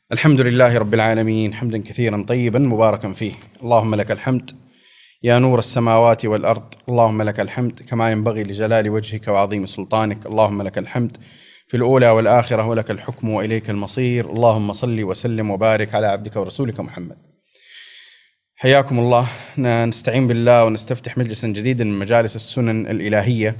الحمد لله رب العالمين حمدا كثيرا طيبا مباركا فيه. اللهم لك الحمد يا نور السماوات والأرض، اللهم لك الحمد كما ينبغي لجلال وجهك وعظيم سلطانك، اللهم لك الحمد في الأولى والآخرة ولك الحكم وإليك المصير. اللهم صل وسلم وبارك على عبدك ورسولك محمد. حياكم الله. نستعين بالله ونستفتح مجلسا جديدا من مجالس السنن الإلهية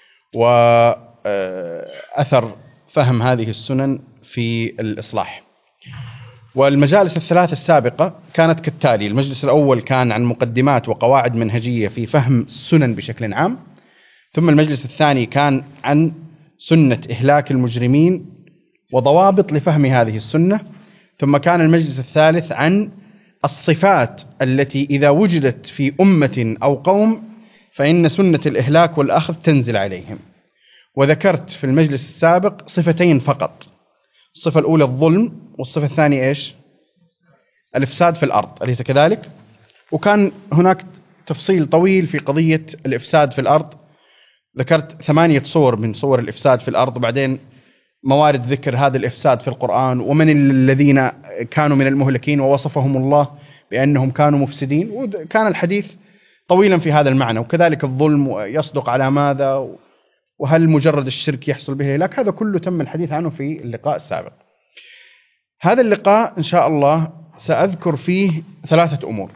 وأثر فهم هذه السنن في الإصلاح. والمجالس الثلاث السابقة كانت كالتالي: المجلس الأول كان عن مقدمات وقواعد منهجية في فهم السنن بشكل عام، ثم المجلس الثاني كان عن سنة إهلاك المجرمين وضوابط لفهم هذه السنة، ثم كان المجلس الثالث عن الصفات التي إذا وجدت في أمة أو قوم فإن سنة الإهلاك والأخذ تنزل عليهم. وذكرت في المجلس السابق صفتين فقط: الصفة الأولى الظلم، والصفة الثانية إيش؟ الإفساد في الأرض، أليس كذلك؟ وكان هناك تفصيل طويل في قضية الإفساد في الأرض، ذكرت 8 صور من صور الإفساد في الأرض، وبعدين موارد ذكر هذا الإفساد في القرآن، ومن الذين كانوا من المهلكين ووصفهم الله بأنهم كانوا مفسدين، وكان الحديث طويلا في هذا المعنى. وكذلك الظلم يصدق على ماذا، وهل مجرد الشرك يحصل به الهلاك، هذا كله تم الحديث عنه في اللقاء السابق. هذا اللقاء إن شاء الله سأذكر فيه 3 أمور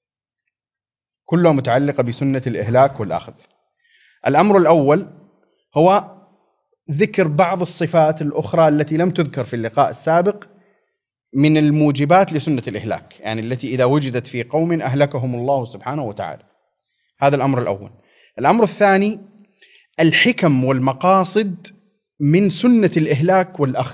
كلها متعلقة بسنة الإهلاك والأخذ. الأمر الأول هو ذكر بعض الصفات الأخرى التي لم تذكر في اللقاء السابق من الموجبات لسنة الإهلاك، يعني التي إذا وجدت في قوم أهلكهم الله سبحانه وتعالى. هذا الأمر الأول. الأمر الثاني الحكم والمقاصد من سنة الإهلاك والأخذ،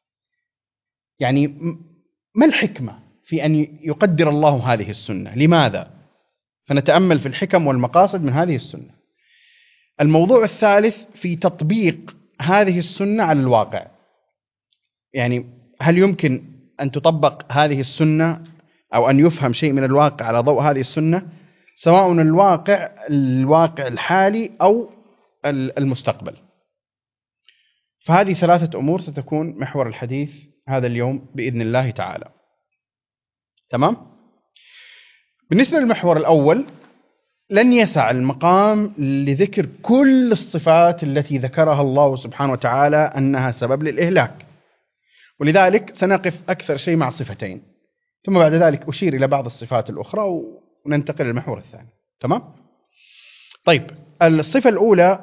يعني ما الحكمة في أن يقدر الله هذه السنة؟ لماذا؟ فنتأمل في الحكم والمقاصد من هذه السنة. الموضوع الثالث في تطبيق هذه السنة على الواقع، يعني هل يمكن أن تطبق هذه السنة أو أن يفهم شيء من الواقع على ضوء هذه السنة، سواء الواقع الحالي أو المستقبل. فهذه 3 أمور ستكون محور الحديث هذا اليوم بإذن الله تعالى. تمام؟ بالنسبة للمحور الأول لن يسع المقام لذكر كل الصفات التي ذكرها الله سبحانه وتعالى أنها سبب للإهلاك، ولذلك سنقف أكثر شيء مع صفتين، ثم بعد ذلك أشير إلى بعض الصفات الأخرى وننتقل للمحور الثاني. تمام؟ طيب، الصفة الأولى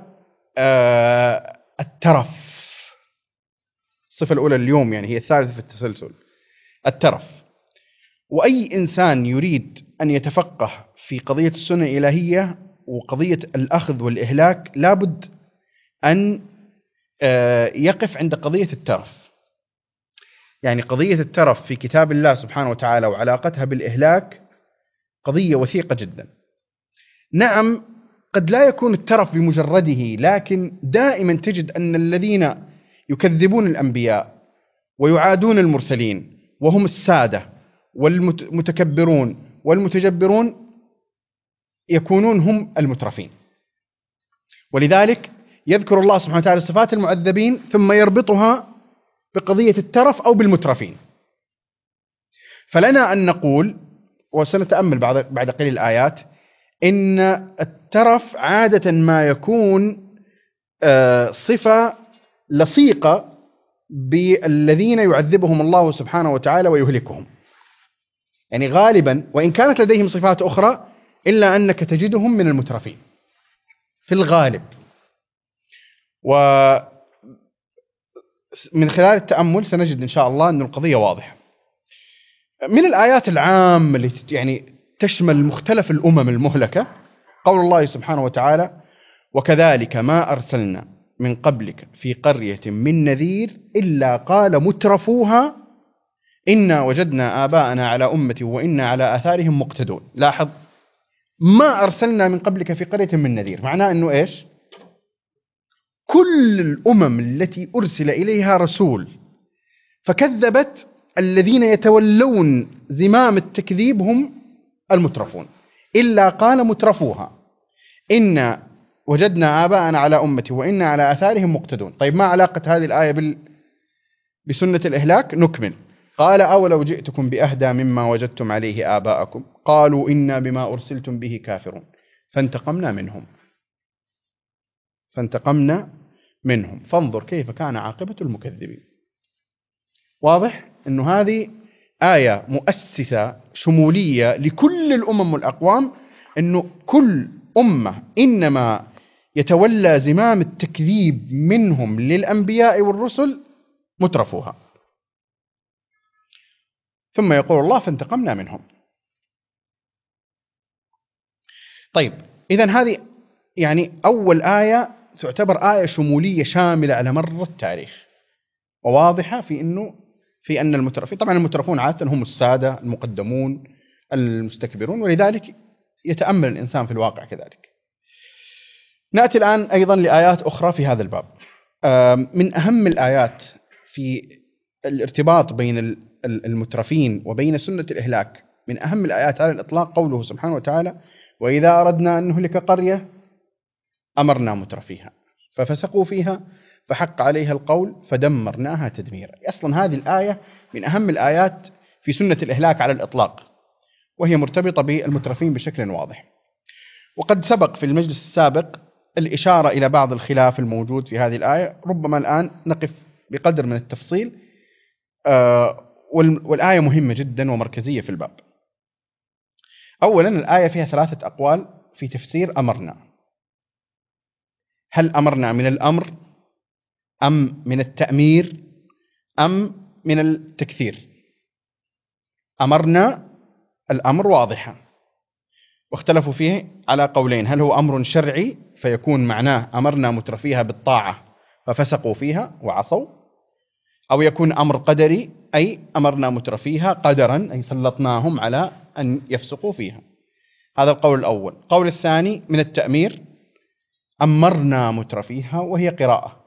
الترف. الصفة الأولى اليوم يعني هي الثالثة في التسلسل، الترف. وأي إنسان يريد أن يتفقه في قضية السنة الإلهية وقضية الأخذ والإهلاك لابد أن يقف عند قضية الترف. يعني قضية الترف في كتاب الله سبحانه وتعالى وعلاقتها بالإهلاك قضية وثيقة جدا. نعم، قد لا يكون الترف بمجرده، لكن دائما تجد أن الذين يكذبون الأنبياء ويعادون المرسلين وهم السادة والمتكبرون والمتجبرون يكونون هم المترفين. ولذلك يذكر الله سبحانه وتعالى صفات المعذبين ثم يربطها بقضية الترف أو بالمترفين. فلنا أن نقول، وسنتأمل بعد قليل الآيات، إن الترف عادة ما يكون صفة لصيقة بالذين يعذبهم الله سبحانه وتعالى ويهلكهم، يعني غالبا وإن كانت لديهم صفات أخرى إلا أنك تجدهم من المترفين في الغالب. ومن خلال التأمل سنجد إن شاء الله أن القضية واضحة. من الآيات العامة اللي يعني تشمل مختلف الأمم المهلكة قول الله سبحانه وتعالى: وكذلك ما أرسلنا من قبلك في قرية من نذير إلا قال مترفوها إنا وجدنا آباءنا على أمة وإنا على آثارهم مقتدون. لاحظ، ما أرسلنا من قبلك في قرية من نذير، معناه أنه إيش؟ كل الأمم التي أرسل إليها رسول فكذبت، الذين يتولون زمام التكذيب هم المترفون. إلا قال مترفوها إنا وجدنا آباءنا على أمة وإنا على آثارهم مقتدون. طيب، ما علاقة هذه الآية بسنة الإهلاك؟ نكمل. قال أولو جئتكم بأهدى مما وجدتم عليه آباءكم قالوا إنا بما أرسلتم به كافرون فانتقمنا منهم فانظر كيف كان عاقبة المكذبين. واضح أنه هذه آية مؤسسة شمولية لكل الأمم والأقوام، أنه كل أمة إنما يتولى زمام التكذيب منهم للأنبياء والرسل مترفوها. ثم يقول الله فانتقمنا منهم. طيب إذن هذه يعني أول آية تعتبر آية شمولية شاملة على مر التاريخ، وواضحة في أن المترفين، طبعا المترفون عادة هم السادة المقدمون المستكبرون، ولذلك يتأمل الإنسان في الواقع كذلك. نأتي الآن أيضا لآيات أخرى في هذا الباب. من أهم الآيات في الارتباط بين المترفين وبين سنة الإهلاك، من أهم الآيات على الإطلاق قوله سبحانه وتعالى: وإذا أردنا أن نهلك قرية أمرنا مترفيها ففسقوا فيها فحق عليها القول فدمرناها تدميرا. أصلا هذه الآية من أهم الآيات في سنة الإهلاك على الإطلاق، وهي مرتبطة بالمترفين بشكل واضح. وقد سبق في المجلس السابق الإشارة إلى بعض الخلاف الموجود في هذه الآية، ربما الآن نقف بقدر من التفصيل، والآية مهمة جدا ومركزية في الباب. أولا الآية فيها 3 أقوال في تفسير أمرنا. هل أمرنا من الأمر أم من التأمير أم من التكثير؟ أمرنا الأمر واضحة، واختلفوا فيه على قولين: هل هو أمر شرعي فيكون معناه أمرنا مترفيها بالطاعة ففسقوا فيها وعصوا، أو يكون أمر قدري أي أمرنا مترفيها قدرا أي سلطناهم على أن يفسقوا فيها. هذا القول الأول. القول الثاني من التأمير: أمرنا مترفيها، وهي قراءة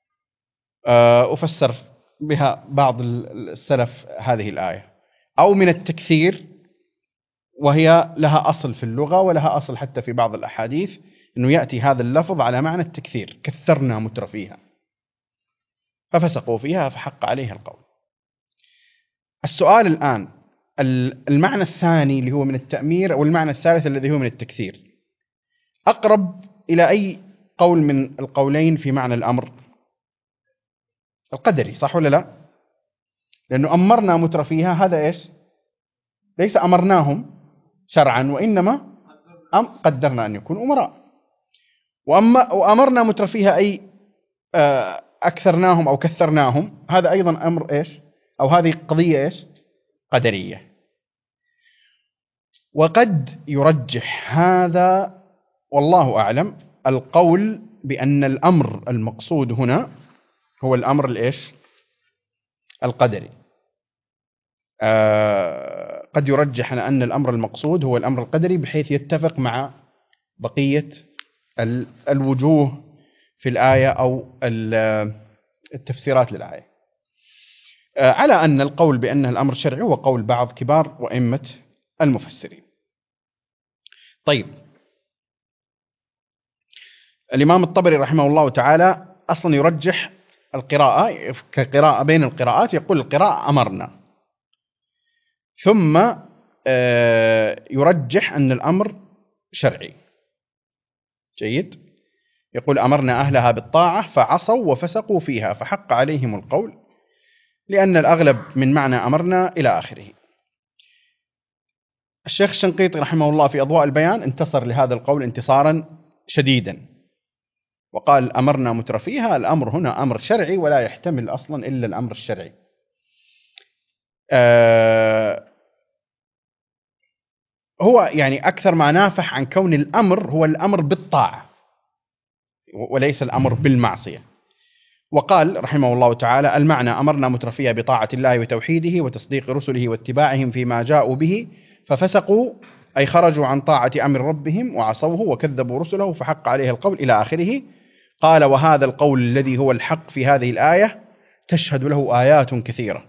أفسر بها بعض السلف هذه الآية. أو من التكثير، وهي لها أصل في اللغة ولها أصل حتى في بعض الأحاديث، أنه يأتي هذا اللفظ على معنى التكثير: كثرنا مترفيها ففسقوا فيها فحق عليها القول. السؤال الآن: المعنى الثاني اللي هو من التأمير أو المعنى الثالث الذي هو من التكثير أقرب إلى أي قول من القولين في معنى الأمر؟ القدري، صح ولا لا؟ لأنه أمرنا مترفيها هذا إيش؟ ليس أمرناهم شرعا، وإنما قدرنا أن يكونوا أمراء. وأمرنا مترفيها أي أكثرناهم أو كثرناهم، هذا أيضا أمر إيش؟ أو هذه قضية إيش؟ قدرية. وقد يرجح هذا والله أعلم القول بأن الأمر المقصود هنا هو الأمر الإيش؟ القدري. قد يرجح أن الأمر المقصود هو الأمر القدري، بحيث يتفق مع بقية الوجوه في الآية أو التفسيرات للآية، على أن القول بأن الأمر شرعي هو قول بعض كبار وأئمة المفسرين. طيب، الإمام الطبري رحمه الله تعالى أصلا يرجح القراءة كقراءة بين القراءات، يقول القراءة أمرنا، ثم يرجح أن الأمر شرعي. جيد. يقول أمرنا أهلها بالطاعة فعصوا وفسقوا فيها فحق عليهم القول، لأن الأغلب من معنى أمرنا إلى آخره. الشيخ الشنقيطي رحمه الله في أضواء البيان انتصر لهذا القول انتصارا شديدا، وقال أمرنا مترفيها، الأمر هنا أمر شرعي ولا يحتمل أصلا إلا الأمر الشرعي. هو يعني أكثر ما نافح عن كون الأمر هو الأمر بالطاعة وليس الأمر بالمعصية. وقال رحمه الله تعالى: المعنى أمرنا مترفيها بطاعة الله وتوحيده وتصديق رسله واتباعهم فيما جاءوا به ففسقوا، أي خرجوا عن طاعة أمر ربهم وعصوه وكذبوا رسله فحق عليه القول إلى آخره. قال: وهذا القول الذي هو الحق في هذه الآية تشهد له آيات كثيرة،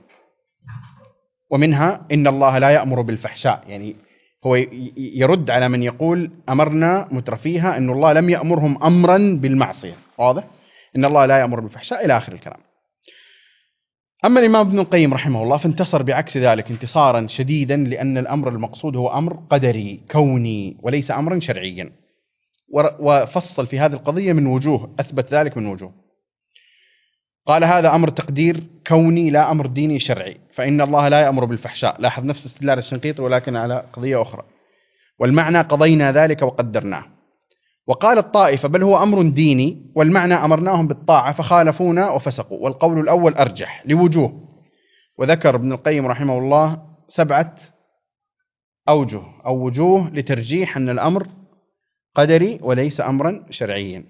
ومنها إن الله لا يأمر بالفحشاء. يعني هو يرد على من يقول أمرنا مترفيها أن الله لم يأمرهم أمرا بالمعصية. واضح؟ إن الله لا يأمر بالفحشاء إلى آخر الكلام. أما الإمام ابن القيم رحمه الله فانتصر بعكس ذلك انتصارا شديدا، لأن الأمر المقصود هو أمر قدري كوني وليس أمرا شرعيا، وفصل في هذه القضية من وجوه، أثبت ذلك من وجوه. قال هذا أمر تقدير كوني لا أمر ديني شرعي، فإن الله لا يأمر بالفحشاء. لاحظ نفس استدلال الشنقيطي ولكن على قضية أخرى. والمعنى قضينا ذلك وقدرناه. وقال الطائفة بل هو أمر ديني، والمعنى أمرناهم بالطاعة فخالفونا وفسقوا، والقول الأول أرجح لوجوه. وذكر ابن القيم رحمه الله 7 أوجه أو وجوه لترجيح أن الأمر قدري وليس أمرا شرعيا.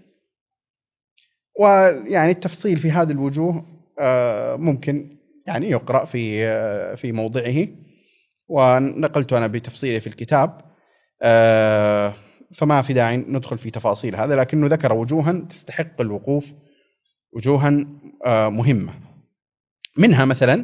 ويعني التفصيل في هذه الوجوه ممكن يعني يقرأ في موضعه، ونقلت أنا بتفصيله في الكتاب، فما في داعي ندخل في تفاصيل هذا، لكنه ذكر وجوها تستحق الوقوف، وجوها مهمة. منها مثلا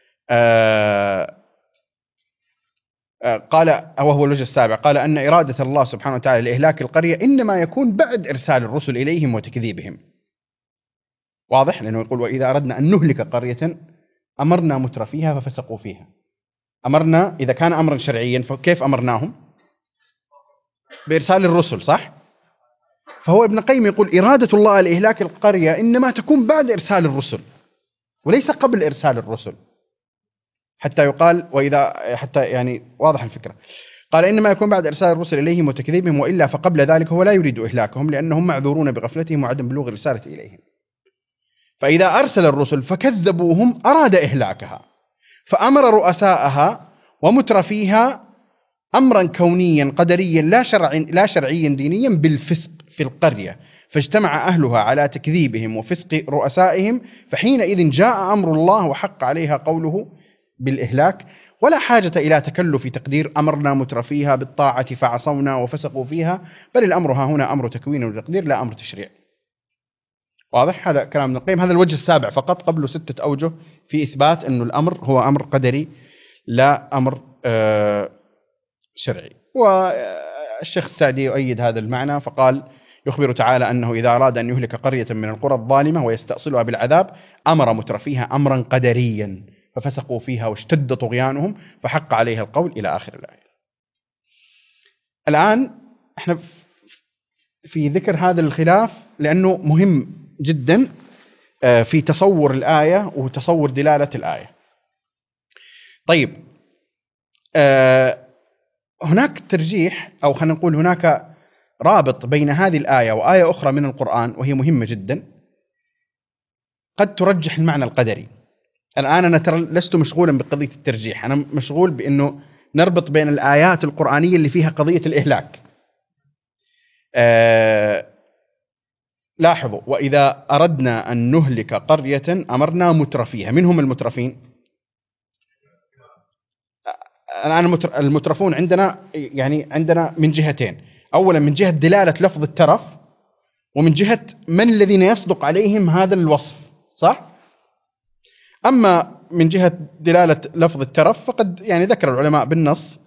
قال، وهو الوجه السابع، قال أن إرادة الله سبحانه وتعالى لإهلاك القرية إنما يكون بعد إرسال الرسل إليهم وتكذيبهم. واضح؟ لأنه يقول وإذا أردنا أن نهلك قرية أمرنا مترفيها ففسقوا فيها. أمرنا إذا كان أمرا شرعيا فكيف أمرناهم؟ بإرسال الرسل، صح؟ فهو ابن القيم يقول إرادة الله لإهلاك القرية إنما تكون بعد إرسال الرسل وليس قبل إرسال الرسل، حتى يقال وإذا، حتى يعني واضح الفكرة. قال إنما يكون بعد إرسال الرسل إليهم وتكذيبهم، وإلا فقبل ذلك هو لا يريد إهلاكهم لأنهم معذورون بغفلتهم وعدم بلوغ الرسالة إليهم. فإذا أرسل الرسل فكذبوهم أراد إهلاكها، فأمر رؤساءها ومترفيها أمرا كونيا قدريا لا شرعيا دينيا بالفسق في القرية، فاجتمع أهلها على تكذيبهم وفسق رؤسائهم، فحينئذ جاء أمر الله وحق عليها قوله بالإهلاك، ولا حاجة إلى تكلف تقدير أمرنا مترفيها بالطاعة فعصونا وفسقوا فيها، بل الأمر ها هنا أمر تكوين وتقدير لا أمر تشريع. واضح؟ هذا كلام ابن القيم. هذا الوجه السابع فقط، قبله 6 أوجه في إثبات أن الأمر هو أمر قدري لا أمر شرعي. والشيخ السعدي يؤيد هذا المعنى فقال يخبر تعالى أنه إذا أراد أن يهلك قرية من القرى الظالمة ويستأصلها بالعذاب أمر مترفيها أمرا قدريا ففسقوا فيها واشتد طغيانهم فحق عليها القول إلى آخر الآية. الآن احنا في ذكر هذا الخلاف لأنه مهم جدا في تصور الآية وتصور دلالة الآية. طيب، هناك ترجيح، أو خلينا نقول هناك رابط بين هذه الآية وآية أخرى من القرآن وهي مهمة جدا قد ترجح المعنى القدري. الآن أنا ترى لست مشغولا بقضية الترجيح، أنا مشغول بأنه نربط بين الآيات القرآنية اللي فيها قضية الإهلاك. لاحظوا وإذا أردنا أن نهلك قرية أمرنا مترفيها. من هم المترفين؟ الآن المترفون عندنا يعني عندنا من جهتين، أولا من جهة دلالة لفظ الترف، ومن جهة من الذين يصدق عليهم هذا الوصف، صح؟ أما من جهة دلالة لفظ الترف فقد يعني ذكر العلماء بالنص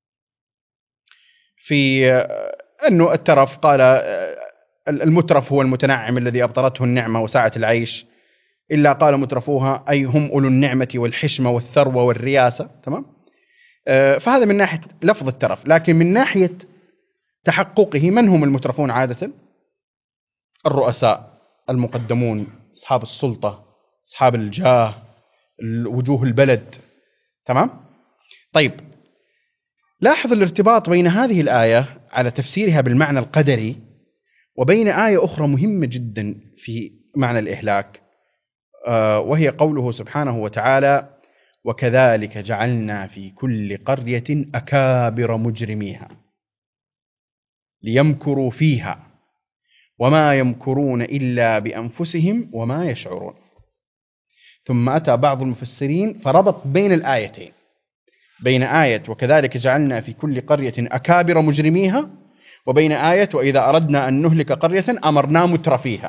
في أنه الترف، قال المترف هو المتنعم الذي أبطرته النعمة وسعة العيش، إلا قال مترفوها أي هم أولو النعمة والحشمة والثروة والرياسة. تمام؟ فهذا من ناحية لفظ الترف. لكن من ناحية تحققه من هم المترفون عادة؟ الرؤساء المقدمون، أصحاب السلطة، أصحاب الجاه، وجوه البلد. تمام؟ طيب، لاحظ الارتباط بين هذه الآية على تفسيرها بالمعنى القدري وبين آية أخرى مهمة جدا في معنى الإهلاك، وهي قوله سبحانه وتعالى وكذلك جعلنا في كل قرية أكابر مجرميها ليمكروا فيها وما يمكرون إلا بأنفسهم وما يشعرون. ثم أتى بعض المفسرين فربط بين الآيتين، بين آية وكذلك جعلنا في كل قرية أكابر مجرميها وبين آية وإذا أردنا أن نهلك قرية أمرنا مترفيها.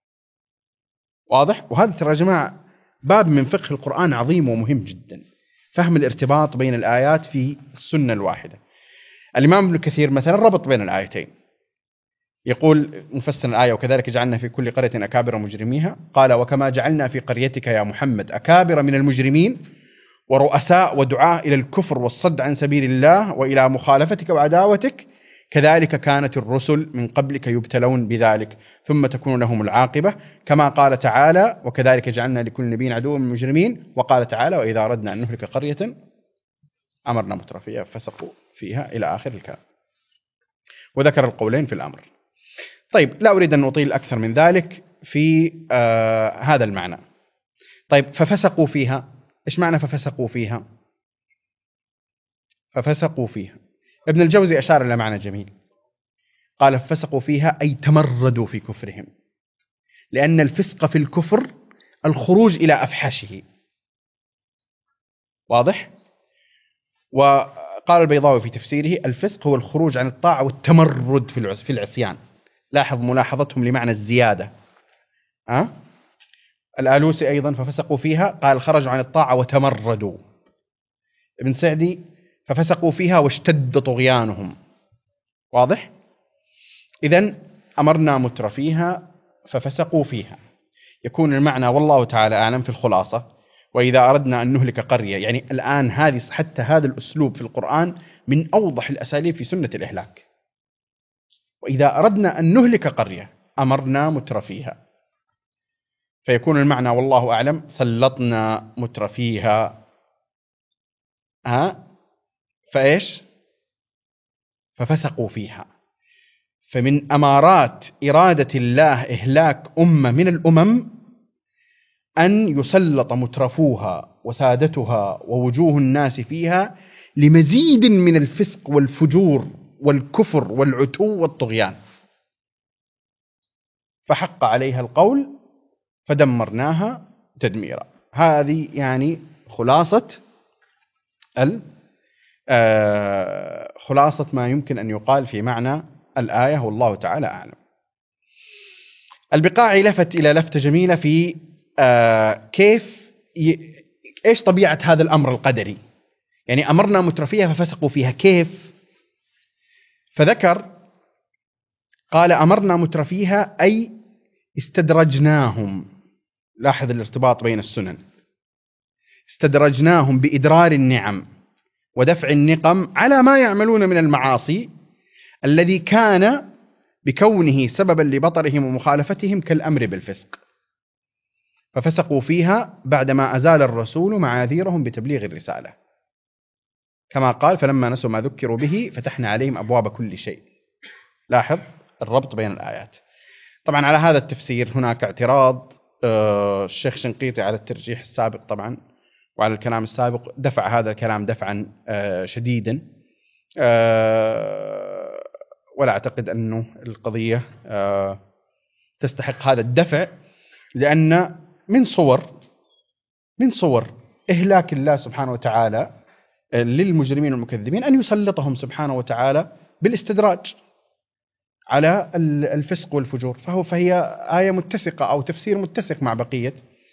واضح؟ وهذا ترى يا جماعة باب من فقه القرآن عظيم ومهم جدا، فهم الارتباط بين الآيات في السنة الواحدة. الإمام ابن كثير مثلا ربط بين الآيتين، يقول مفسر الآية: وكذلك جعلنا في كل قرية أكابر مجرميها. قال: وكما جعلنا في قريتك يا محمد أكابر من المجرمين ورؤساء ودعاة إلى الكفر والصد عن سبيل الله وإلى مخالفتك وعداوتك، كذلك كانت الرسل من قبلك يبتلون بذلك ثم تكون لهم العاقبة، كما قال تعالى: وكذلك جعلنا لكل نبي عدوا من المجرمين. وقال تعالى: وإذا أردنا أن نهلك قرية أمرنا مترفيها فسقوا فيها، إلى آخر الكلام. وذكر القولين في الأمر. طيب، لا أريد أن أطيل أكثر من ذلك في هذا المعنى. طيب، ففسقوا فيها، إيش معنى ففسقوا فيها؟ ففسقوا فيها، ابن الجوزي أشار إلى معنى جميل، قال: فسقوا فيها أي تمردوا في كفرهم، لأن الفسق في الكفر الخروج إلى أفحاشه. واضح؟ وقال البيضاوي في تفسيره: الفسق هو الخروج عن الطاعة والتمرد في العصيان. لاحظ ملاحظتهم لمعنى الزيادة. الآلوسي أيضا: ففسقوا فيها قال: خرجوا عن الطاعة وتمردوا. ابن سعدي: ففسقوا فيها واشتد طغيانهم. واضح؟ إذن أمرنا مترفيها ففسقوا فيها، يكون المعنى والله تعالى أعلم في الخلاصة: وإذا أردنا أن نهلك قرية. يعني الآن حتى هذا الأسلوب في القرآن من أوضح الأساليب في سنة الإهلاك. وإذا أردنا أن نهلك قرية أمرنا مترفيها، فيكون المعنى والله أعلم سلطنا مترفيها. فإيش؟ ففسقوا فيها. فمن أمارات إرادة الله إهلاك أمة من الأمم أن يسلط مترفوها وسادتها ووجوه الناس فيها لمزيد من الفسق والفجور والكفر والعتو والطغيان، فحق عليها القول فدمرناها تدميرا. هذه يعني خلاصة خلاصة ما يمكن أن يقال في معنى الآية، والله تعالى أعلم. البقاعي لفت إلى لفتة جميلة في كيف إيش طبيعة هذا الأمر القدري، يعني أمرنا مترفيها ففسقوا فيها كيف؟ فذكر قال: أمرنا مترفيها أي استدرجناهم. لاحظ الارتباط بين السنن. استدرجناهم بإدرار النعم ودفع النقم على ما يعملون من المعاصي، الذي كان بكونه سببا لبطرهم ومخالفتهم كالأمر بالفسق، ففسقوا فيها بعدما أزال الرسول معاذيرهم بتبليغ الرسالة، كما قال: فلما نسوا ما ذكروا به فتحنا عليهم أبواب كل شيء. لاحظ الربط بين الآيات. طبعا على هذا التفسير هناك اعتراض الشيخ شنقيطي على الترجيح السابق طبعا وعلى الكلام السابق، دفع هذا الكلام دفعا شديدا، ولا أعتقد أنه القضية تستحق هذا الدفع، لأن من صور إهلاك الله سبحانه وتعالى للمجرمين والمكذبين أن يسلطهم سبحانه وتعالى بالاستدراج على الفسق والفجور، فهي آية متسقة أو تفسير متسق مع بقية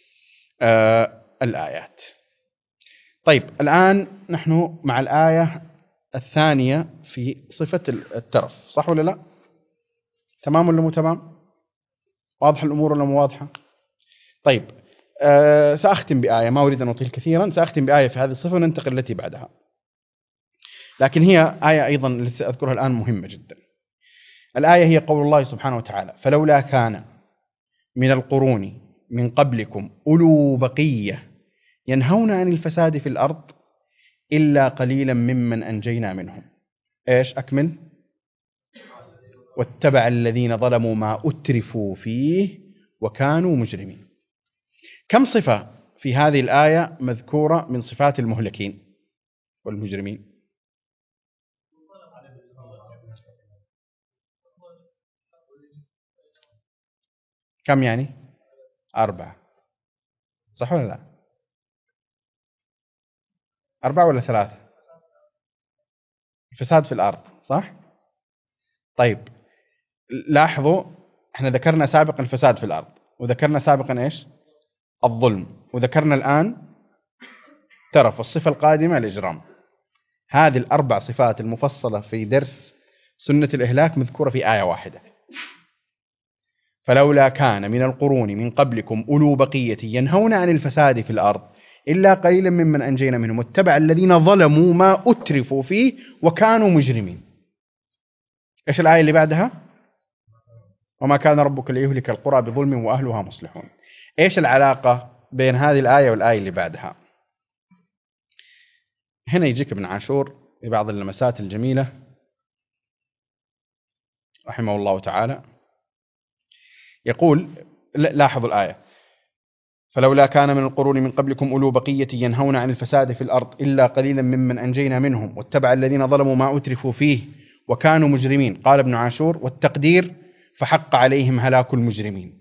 الآيات. طيب، الآن نحن مع الآية الثانية في صفة الترف، صح ولا لا؟ تمام ولا مو تمام؟ واضح الأمور ولا مو واضحة؟ طيب، سأختم بآية، ما أريد أن أطيل كثيرا، سأختم بآية في هذه الصفة وننتقل التي بعدها، لكن هي آية أيضا التي سأذكرها الآن مهمة جدا. الآية هي قول الله سبحانه وتعالى: فلولا كان من القرون من قبلكم أولو بقية ينهون عن الفساد في الأرض إلا قليلا ممن أنجينا منهم. إيش أكمل؟ واتبع الذين ظلموا ما أترفوا فيه وكانوا مجرمين. كم صفة في هذه الآية مذكورة من صفات المهلكين والمجرمين؟ كم يعني؟ 4، صح ولا لا؟ 4 ولا 3؟ الفساد في الأرض، صح؟ طيب، لاحظوا احنا ذكرنا سابقا الفساد في الأرض، وذكرنا سابقا ايش؟ الظلم، وذكرنا الآن ترف، الصفة القادمة الإجرام. هذه ال4 صفات المفصلة في درس سنة الإهلاك مذكورة في آية واحدة. فلولا كان من القرون من قبلكم أولو بقية ينهون عن الفساد في الأرض إلا قليلا ممن أنجينا منهم واتبع الذين ظلموا ما أترفوا فيه وكانوا مجرمين. إيش الآية اللي بعدها؟ وما كان ربك ليهلك القرى بظلم وأهلها مصلحون. إيش العلاقة بين هذه الآية والآية اللي بعدها؟ هنا يجيك ابن عاشور ببعض اللمسات الجميلة رحمه الله تعالى، يقول لاحظوا الآية: فلولا كان من القرون من قبلكم أولو بقية ينهون عن الفساد في الأرض إلا قليلا ممن أنجينا منهم واتبع الذين ظلموا ما أترفوا فيه وكانوا مجرمين. قال ابن عاشور: والتقدير فحق عليهم هلاك المجرمين،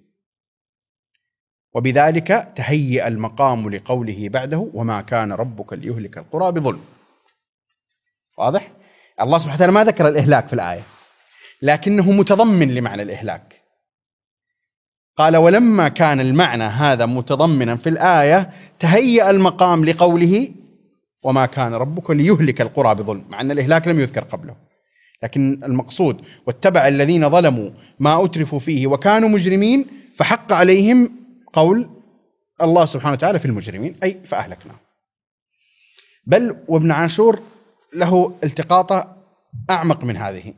وبذلك تهيأ المقام لقوله بعده: وما كان ربك ليهلك القرى بظلم. واضح؟ الله سبحانه وتعالى ما ذكر الإهلاك في الآية، لكنه متضمن لمعنى الإهلاك. قال: ولما كان المعنى هذا متضمنا في الآية تهيأ المقام لقوله: وما كان ربك ليهلك القرى بظلم، مع أن الإهلاك لم يذكر قبله، لكن المقصود واتبع الذين ظلموا ما أترفوا فيه وكانوا مجرمين، فحق عليهم قول الله سبحانه وتعالى في المجرمين، أي فأهلكنا. بل وابن عاشور له التقاطة أعمق من هذه.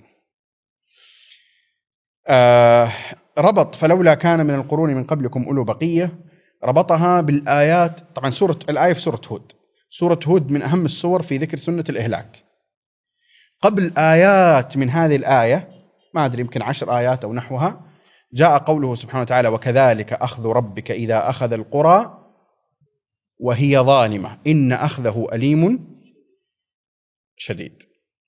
ربط فلولا كان من القرون من قبلكم أولو بقية، ربطها بالآيات. طبعا الآية في سورة هود. سورة هود من أهم السور في ذكر سنة الإهلاك. قبل آيات من هذه الآية، ما أدري يمكن 10 آيات أو نحوها، جاء قوله سبحانه وتعالى: وكذلك أخذ ربك إذا أخذ القرى وهي ظالمة إن أخذه أليم شديد.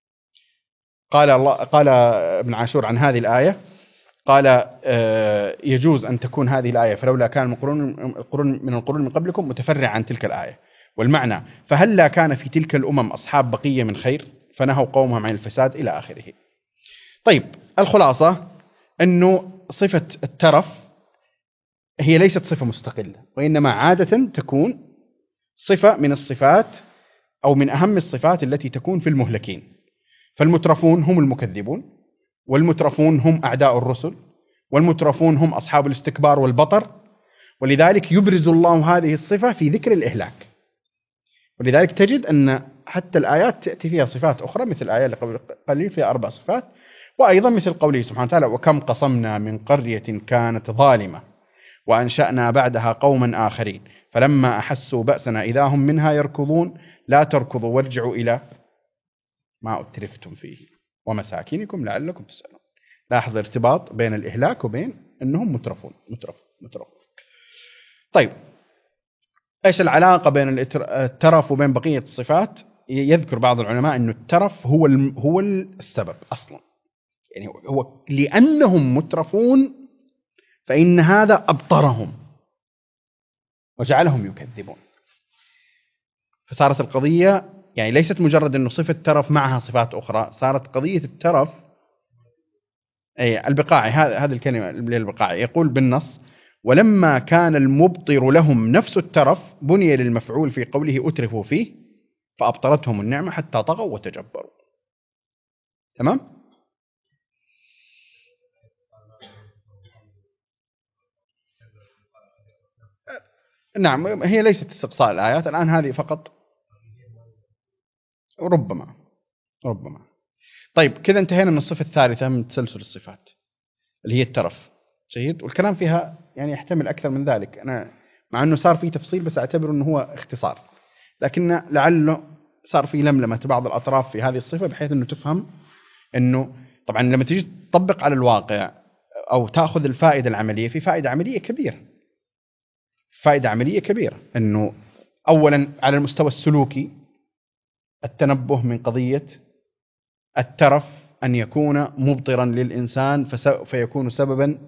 قال ابن عاشور عن هذه الآية، قال: يجوز أن تكون هذه الآية فلولا كان من القرون من قبلكم متفرع عن تلك الآية، والمعنى: فهلا كان في تلك الأمم أصحاب بقية من خير فنهوا قومهم عن الفساد إلى آخره. طيب، الخلاصة أنه صفة الترف هي ليست صفة مستقلة، وإنما عادة تكون صفة من الصفات أو من أهم الصفات التي تكون في المهلكين. فالمترفون هم المكذبون، والمترفون هم أعداء الرسل، والمترفون هم أصحاب الاستكبار والبطر، ولذلك يبرز الله هذه الصفة في ذكر الإهلاك. ولذلك تجد أن حتى الآيات تأتي فيها صفات أخرى، مثل الآية اللي قبل قليل فيها 4 صفات، وأيضا مثل قوله سبحانه وتعالى: وكم قصمنا من قرية كانت ظالمة وأنشأنا بعدها قوما آخرين فلما أحسوا بأسنا إذا هم منها يركضون لا تركضوا وارجعوا إلى ما أترفتم فيه ومساكنكم لعلكم تسألون. لاحظ ارتباط بين الإهلاك وبين أنهم مترفون. طيب، إيش العلاقة بين الترف وبين بقية الصفات؟ يذكر بعض العلماء أن الترف هو السبب أصلا، يعني هو لأنهم مترفون فإن هذا أبطرهم وجعلهم يكذبون. فصارت القضية يعني ليست مجرد أنه صفة ترف معها صفات أخرى، صارت قضية الترف البقاعي. هذه الكلمة للبقاعي يقول بالنص: ولما كان المبطر لهم نفس الترف بني للمفعول في قوله أترفوا فيه فأبطرتهم النعمة حتى طغوا وتجبروا. تمام؟ نعم، هي ليست استقصاء الآيات الآن، هذه فقط ربما. طيب، كذا انتهينا من الصفة الثالثة من تسلسل الصفات اللي هي الترف. جيد، والكلام فيها يعني يحتمل أكثر من ذلك، أنا مع أنه صار فيه تفصيل بس أعتبر أنه هو اختصار، لكن لعله صار فيه لملمة بعض الأطراف في هذه الصفة بحيث أنه تفهم أنه طبعا لما تجي تطبق على الواقع أو تأخذ الفائدة العملية، في فائدة عملية كبيرة، أنه أولا على المستوى السلوكي التنبه من قضية الترف أن يكون مبطرا للإنسان فيكون سببا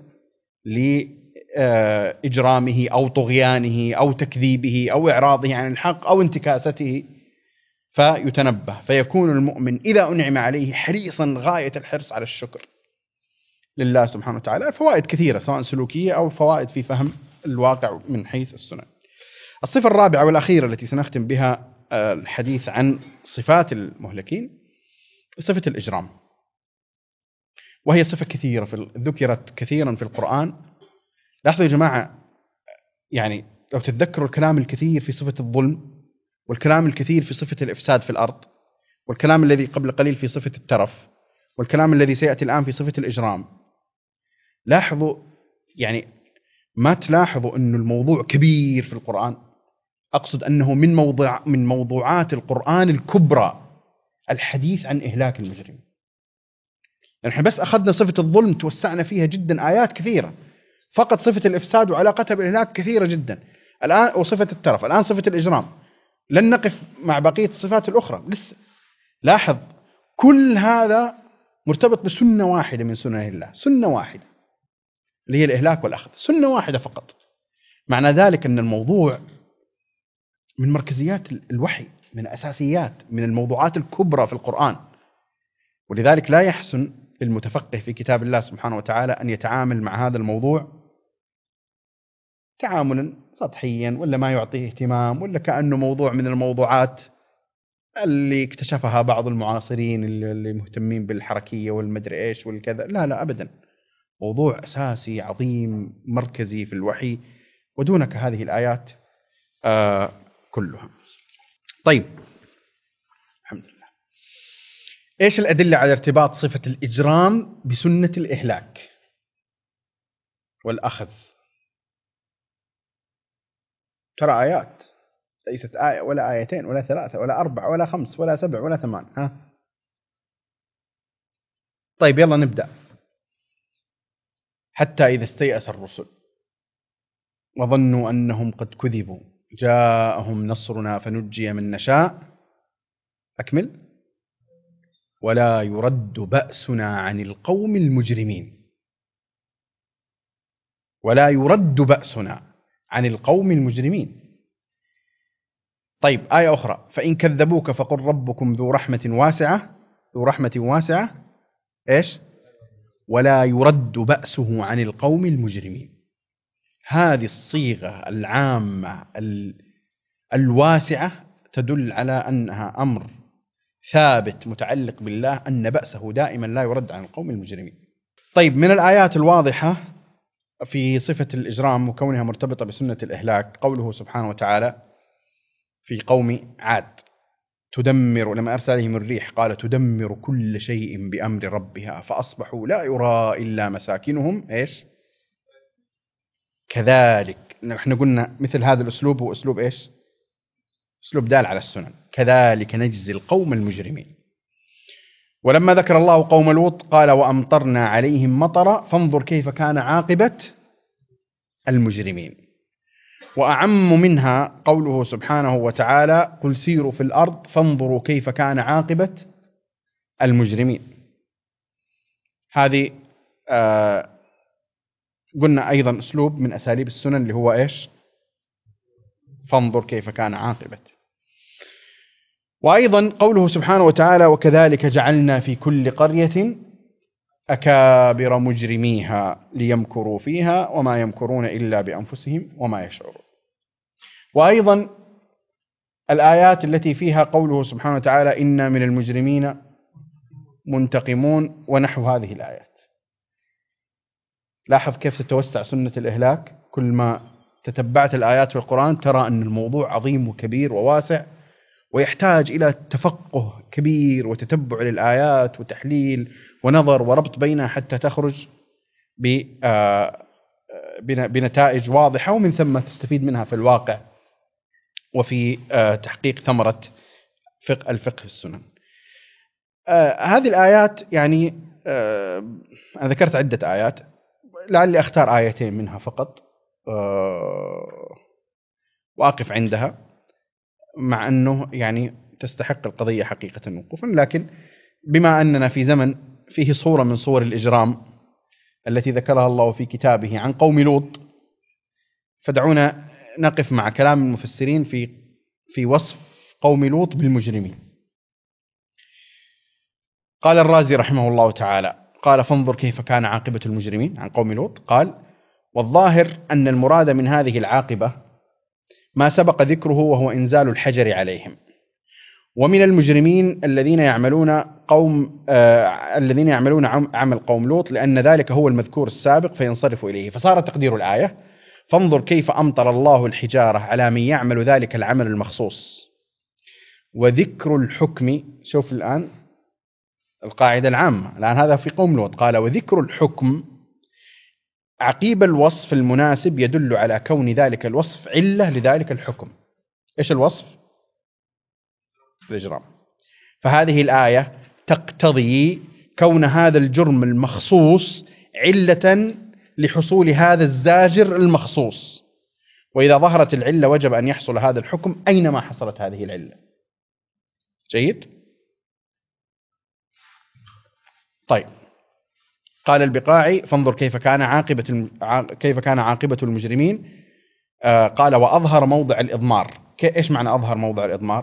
لإجرامه أو طغيانه أو تكذيبه أو إعراضه عن الحق أو انتكاسته، فيتنبه فيكون المؤمن إذا أنعم عليه حريصا غاية الحرص على الشكر لله سبحانه وتعالى. فوائد كثيرة سواء سلوكية أو فوائد في فهم الواقع من حيث السنن. الصفة الرابعة والأخيرة التي سنختم بها الحديث عن صفات المهلكين صفة الإجرام. وهي صفة كثيرة ذكرت كثيرا في القرآن. لاحظوا يا جماعة، يعني لو تتذكروا الكلام الكثير في صفة الظلم، والكلام الكثير في صفة الإفساد في الأرض، والكلام الذي قبل قليل في صفة الترف، والكلام الذي سيأتي الآن في صفة الإجرام. لاحظوا يعني ما تلاحظوا أن الموضوع كبير في القرآن؟ أقصد أنه من موضوعات القرآن الكبرى الحديث عن إهلاك المجرمين. يعني احنا بس أخذنا صفة الظلم توسعنا فيها جدا آيات كثيرة، فقط صفة الإفساد وعلاقتها بالإهلاك كثيرة جدا الآن، وصفة الترف الآن، صفة الإجرام. لن نقف مع بقية الصفات الأخرى لسه. لاحظ كل هذا مرتبط بسنة واحدة من سنن الله، سنة واحدة اللي هي الإهلاك والأخذ، سنة واحدة فقط. معنى ذلك أن الموضوع من مركزيات الوحي، من أساسيات، من الموضوعات الكبرى في القرآن. ولذلك لا يحسن للمتفقه في كتاب الله سبحانه وتعالى أن يتعامل مع هذا الموضوع تعاملا سطحيا، ولا ما يعطيه اهتمام، ولا كأنه موضوع من الموضوعات اللي اكتشفها بعض المعاصرين اللي مهتمين بالحركية والمدري إيش والكذا. لا لا أبدا، موضوع أساسي عظيم مركزي في الوحي، ودونك هذه الآيات كلها. طيب، الحمد لله. إيش الأدلة على ارتباط صفة الإجرام بسنة الإهلاك والأخذ؟ ترى آيات، ليست آية ولا آيتين ولا ثلاثة ولا أربعة ولا خمس ولا سبع ولا ثمان. طيب يلا نبدأ. حتى إذا استيأس الرسل وظنوا أنهم قد كذبوا جاءهم نصرنا فنجي من نشاء. أكمل. ولا يرد بأسنا عن القوم المجرمين. ولا يرد بأسنا عن القوم المجرمين. طيب آية أخرى: فإن كذبوك فقل ربكم ذو رحمة واسعة. ذو رحمة واسعة إيش؟ ولا يرد بأسه عن القوم المجرمين. هذه الصيغة العامة الواسعة تدل على أنها أمر ثابت متعلق بالله، أن بأسه دائما لا يرد عن القوم المجرمين. طيب، من الآيات الواضحة في صفة الإجرام وكونها مرتبطة بسنة الإهلاك قوله سبحانه وتعالى في قوم عاد: تدمر، لما أرسل عليهم الريح قال تدمر كل شيء بأمر ربها فأصبحوا لا يرى إلا مساكنهم. إيش؟ كذلك. نحن قلنا مثل هذا الأسلوب هو أسلوب إيش؟ أسلوب دال على السنن. كذلك نجزي القوم المجرمين. ولما ذكر الله قوم لوط قال وأمطرنا عليهم مطرا فانظر كيف كان عاقبة المجرمين. وأعم منها قوله سبحانه وتعالى قل سيروا في الأرض فانظروا كيف كان عاقبة المجرمين. هذه قلنا أيضا أسلوب من أساليب السنن اللي هو إيش؟ فانظر كيف كان عاقبة. وأيضا قوله سبحانه وتعالى وكذلك جعلنا في كل قرية أكابر مجرميها ليمكروا فيها وما يمكرون إلا بأنفسهم وما يشعرون. وأيضا الآيات التي فيها قوله سبحانه وتعالى إنا من المجرمين منتقمون ونحو هذه الآيات. لاحظ كيف تتوسع سنة الإهلاك. كل ما تتبعت الآيات في القرآن ترى أن الموضوع عظيم وكبير وواسع، ويحتاج إلى تفقه كبير وتتبع للآيات وتحليل ونظر وربط بينها حتى تخرج بنتائج واضحة، ومن ثم تستفيد منها في الواقع وفي تحقيق ثمرة الفقه السنن. هذه الآيات يعني أنا ذكرت عدة آيات، لعلي أختار آيتين منها فقط وأقف عندها، مع أنه يعني تستحق القضية حقيقة وقوفا، لكن بما أننا في زمن فيه صورة من صور الإجرام التي ذكرها الله في كتابه عن قوم لوط، فدعونا نقف مع كلام المفسرين في وصف قوم لوط بالمجرمين. قال الرازي رحمه الله تعالى قال فانظر كيف كان عاقبة المجرمين عن قوم لوط. قال والظاهر أن المراد من هذه العاقبة ما سبق ذكره وهو إنزال الحجر عليهم، ومن المجرمين الذين يعملون عمل قوم لوط، لأن ذلك هو المذكور السابق فينصرف إليه. فصار تقدير الآية: فانظر كيف أمطر الله الحجارة على من يعمل ذلك العمل المخصوص. وذكر الحكم، شوف الآن القاعدة العامة، الآن هذا في قوم لوط، قال: وذكر الحكم عقيب الوصف المناسب يدل على كون ذلك الوصف علة لذلك الحكم. إيش الوصف؟ الإجرام. فهذه الآية تقتضي كون هذا الجرم المخصوص علة لحصول هذا الزاجر المخصوص، وإذا ظهرت العلة وجب أن يحصل هذا الحكم أينما حصلت هذه العلة. جيد؟ طيب، قال البقاعي: فانظر كيف كان عاقبة المجرمين. قال: وأظهر موضع الإضمار. إيش معنى أظهر موضع الإضمار؟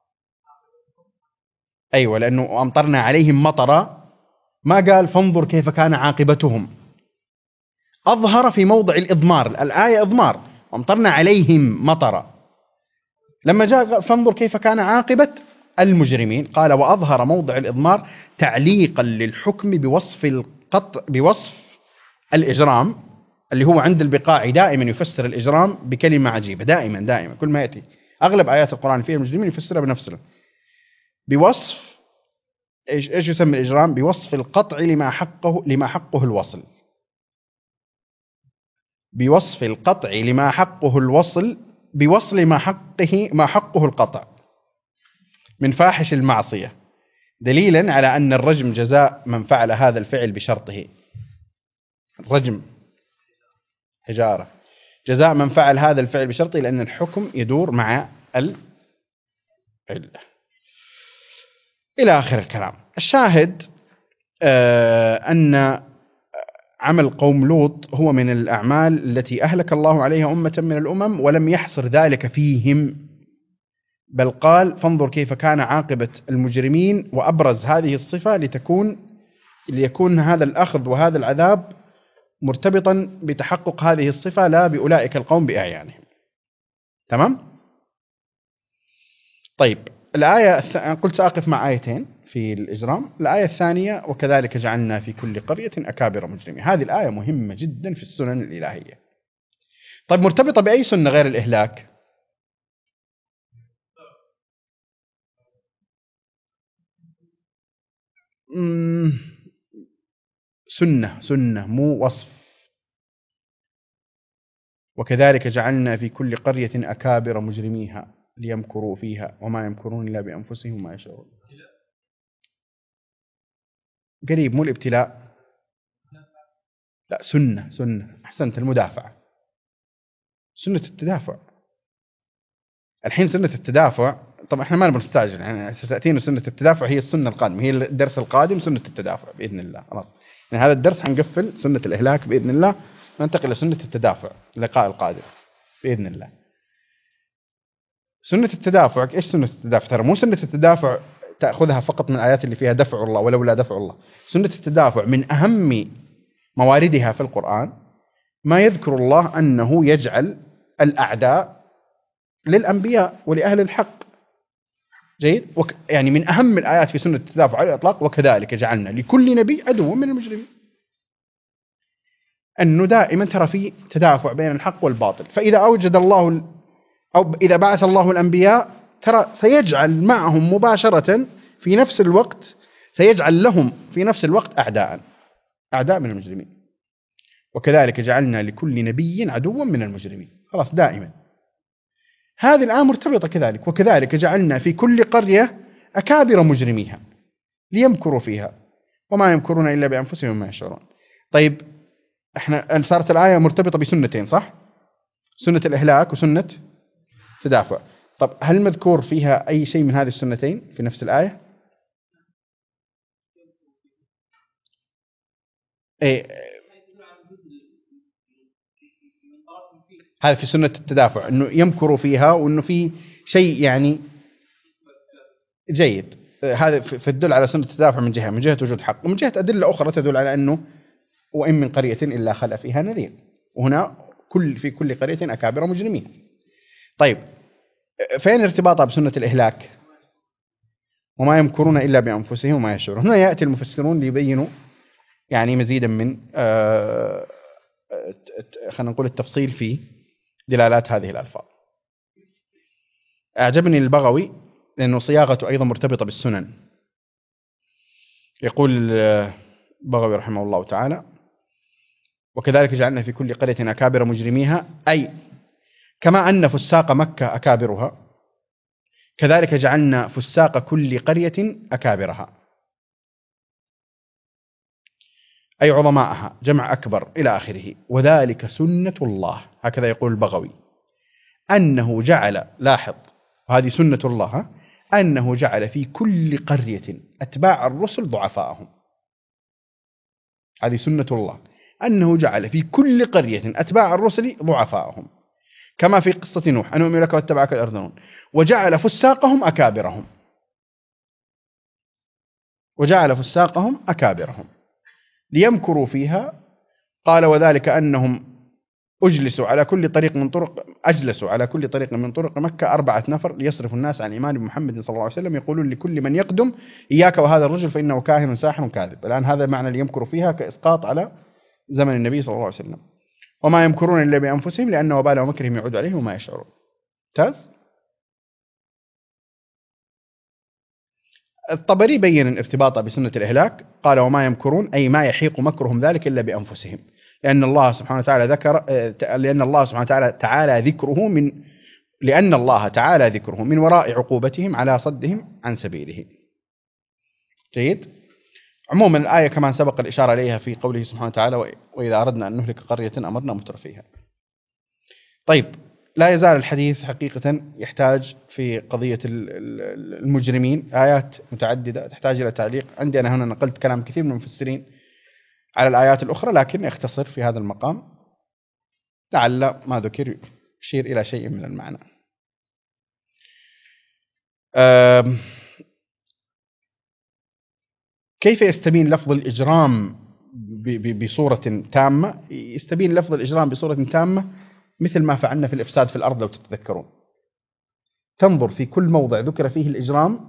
أيوة، لأنه أمطرنا عليهم مطرا، ما قال فانظر كيف كان عاقبتهم. أظهر في موضع الإضمار، الآية إضمار، وأمطرنا عليهم مطرا. لما جاء فانظر كيف كان عاقبة المجرمين، قال: وأظهر موضع الإضمار تعليقا للحكم بوصف الإجرام، اللي هو عند البقاعي دائما يفسر الإجرام بكلمة عجيبة، دائما كل ما يأتي أغلب آيات القرآن فيها المجرمين يفسرها بنفسه بوصف إيش يسمى الإجرام؟ بوصف القطع لما حقه الوصل. بوصف القطع لما حقه الوصل، بوصل ما حقه القطع من فاحش المعصية، دليلا على أن الرجم جزاء من فعل هذا الفعل بشرطه. الرجم حجارة جزاء من فعل هذا الفعل بشرطه، لأن الحكم يدور مع العلة إلى آخر الكلام. الشاهد أن عمل قوم لوط هو من الأعمال التي أهلك الله عليها أمة من الأمم، ولم يحصر ذلك فيهم، بل قال: فانظر كيف كان عاقبة المجرمين، وأبرز هذه الصفة ليكون هذا الأخذ وهذا العذاب مرتبطا بتحقق هذه الصفة، لا بأولئك القوم بأعيانهم. تمام؟ طيب، الآية قلت سأقف مع آيتين في الإجرام. الآية الثانية: وكذلك جعلنا في كل قرية أكابر مجرمين. هذه الآية مهمة جدا في السنن الإلهية. طيب، مرتبطة بأي سنة غير الإهلاك؟ سنة مو وصف. وكذلك جعلنا في كل قرية أكابر مجرميها ليمكروا فيها وما يمكرون إلا بأنفسهم وما يشعرون. قريب، مو الابتلاء، لا، سنة. أحسنت، المدافعة، سنة التدافع. الحين سنة التدافع، طبعا احنا ما نبغى نستعجل، يعني ستأتينا سنة التدافع، هي السنة القادمة، هي الدرس القادم سنة التدافع بإذن الله. خلاص، يعني هذا الدرس حنقفل سنة الإهلاك بإذن الله، ننتقل إلى سنة التدافع اللقاء القادم بإذن الله. سنة التدافع، إيش سنة التدافع؟ ترى مو سنة التدافع تأخذها فقط من الآيات اللي فيها دفع الله ولولا دفع الله. سنة التدافع من أهم مواردها في القرآن ما يذكر الله أنه يجعل الأعداء للأنبياء ولأهل الحق. جيد؟ يعني من أهم الآيات في سنة التدافع على الإطلاق: وكذلك جعلنا لكل نبي عدوا من المجرمين. أنه دائما ترى في تدافع بين الحق والباطل. فإذا أوجد الله أو إذا بعث الله الأنبياء، ترى سيجعل معهم مباشرة في نفس الوقت، سيجعل لهم في نفس الوقت أعداء من المجرمين. وكذلك جعلنا لكل نبي عدوا من المجرمين. خلاص، دائما هذه الآية مرتبطة كذلك: وكذلك جعلنا في كل قرية أكابر مجرميها ليمكروا فيها وما يمكرون إلا بأنفسهم وما يشعرون. طيب، احنا صارت الآية مرتبطة بسنتين، صح؟ سنة الإهلاك وسنة التدافع. طب هل مذكور فيها أي شيء من هذه السنتين في نفس الآية؟ إيه، هذا في سنة التدافع، أنه يمكروا فيها وأنه في شيء يعني جيد. هذا تدل على سنة التدافع من جهة وجود حق، ومن جهة أدلة أخرى تدل على أنه وإن من قرية إلا خلا فيها نذير، وهنا في كل قرية أكابر مجرمين. طيب، فين ارتباطها بسنة الإهلاك؟ وما يمكرون إلا بأنفسهم وما يشعرون. هنا يأتي المفسرون ليبينوا يعني مزيدا من خلينا نقول التفصيل في دلالات هذه الألفاظ. أعجبني البغوي لأنه صياغته أيضا مرتبطة بالسنن. يقول البغوي رحمه الله تعالى: وكذلك جعلنا في كل قرية أكابر مجرميها، أي كما أن فساق مكة أكابرها كذلك جعلنا فساق كل قرية أكابرها، أي عظماءها، جمع أكبر إلى آخره. وذلك سنة الله، هكذا يقول البغوي، أنه جعل، لاحظ هذه سنة الله، أنه جعل في كل قرية أتباع الرسل ضعفاءهم. هذه سنة الله، أنه جعل في كل قرية أتباع الرسل ضعفاءهم، كما في قصة نوح: أن أؤمن لك واتبعك الأرذلون، وجعل فساقهم أكابرهم، وجعل فساقهم أكابرهم ليمكروا فيها. قال: وذلك أنهم أجلسوا على كل طريق من طرق مكة 4 نفر ليصرفوا الناس عن الإيمان بمحمد صلى الله عليه وسلم، يقولون لكل من يقدم: إياك وهذا الرجل فإنه كاهن ساحر كاذب. الآن هذا معنى ليمكروا فيها كإسقاط على زمن النبي صلى الله عليه وسلم. وما يمكرون إلا بأنفسهم لأن وبال مكرهم يعود عليهم وما يشعرون. ممتاز. الطبري بين ارتباطه بسنة الإهلاك، قال: وما يمكرون أي ما يحيق مكرهم ذلك إلا بأنفسهم، لأن الله سبحانه وتعالى تعالى ذكره من وراء عقوبتهم على صدهم عن سبيله. جيد. عموما الآية كما سبق الإشارة إليها في قوله سبحانه وتعالى: وإذا أردنا أن نهلك قرية أمرنا مترفيها. طيب، لا يزال الحديث حقيقة يحتاج في قضية المجرمين آيات متعددة تحتاج إلى تعليق. عندي أنا هنا نقلت كلام كثير من المفسرين على الآيات الأخرى، لكن اختصر في هذا المقام لعل ما ذكر يشير إلى شيء من المعنى. كيف يستبين لفظ الإجرام بصورة تامة؟ يستبين لفظ الإجرام بصورة تامة مثل ما فعلنا في الإفساد في الأرض. لو تتذكرون، تنظر في كل موضع ذكر فيه الإجرام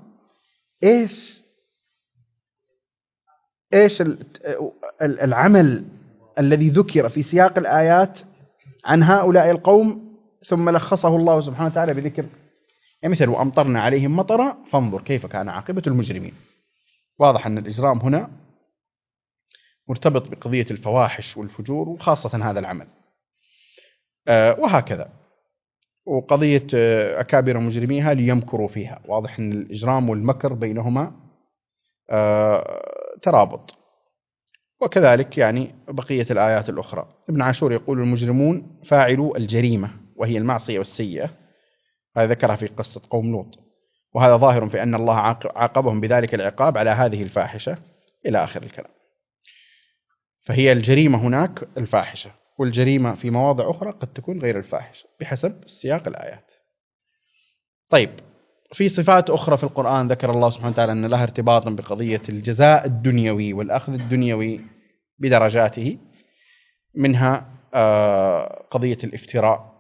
إيش العمل الذي ذكر في سياق الآيات عن هؤلاء القوم، ثم لخصه الله سبحانه وتعالى بذكر مثل: وأمطرنا عليهم مطرا فانظر كيف كان عاقبة المجرمين. واضح أن الإجرام هنا مرتبط بقضية الفواحش والفجور، وخاصة هذا العمل. وهكذا. وقضية أكابر مجرميها ليمكروا فيها، واضح أن الإجرام والمكر بينهما ترابط. وكذلك يعني بقية الآيات الأخرى. ابن عاشور يقول: المجرمون فاعلوا الجريمة وهي المعصية والسيئة، هذا ذكرها في قصة قوم لوط، وهذا ظاهر في أن الله عاقبهم بذلك العقاب على هذه الفاحشة إلى آخر الكلام. فهي الجريمة هناك الفاحشة، والجريمة في مواضع أخرى قد تكون غير الفاحشة بحسب سياق الآيات. طيب، في صفات أخرى في القرآن ذكر الله سبحانه وتعالى أن لها ارتباطا بقضية الجزاء الدنيوي والأخذ الدنيوي بدرجاته، منها قضية الافتراء.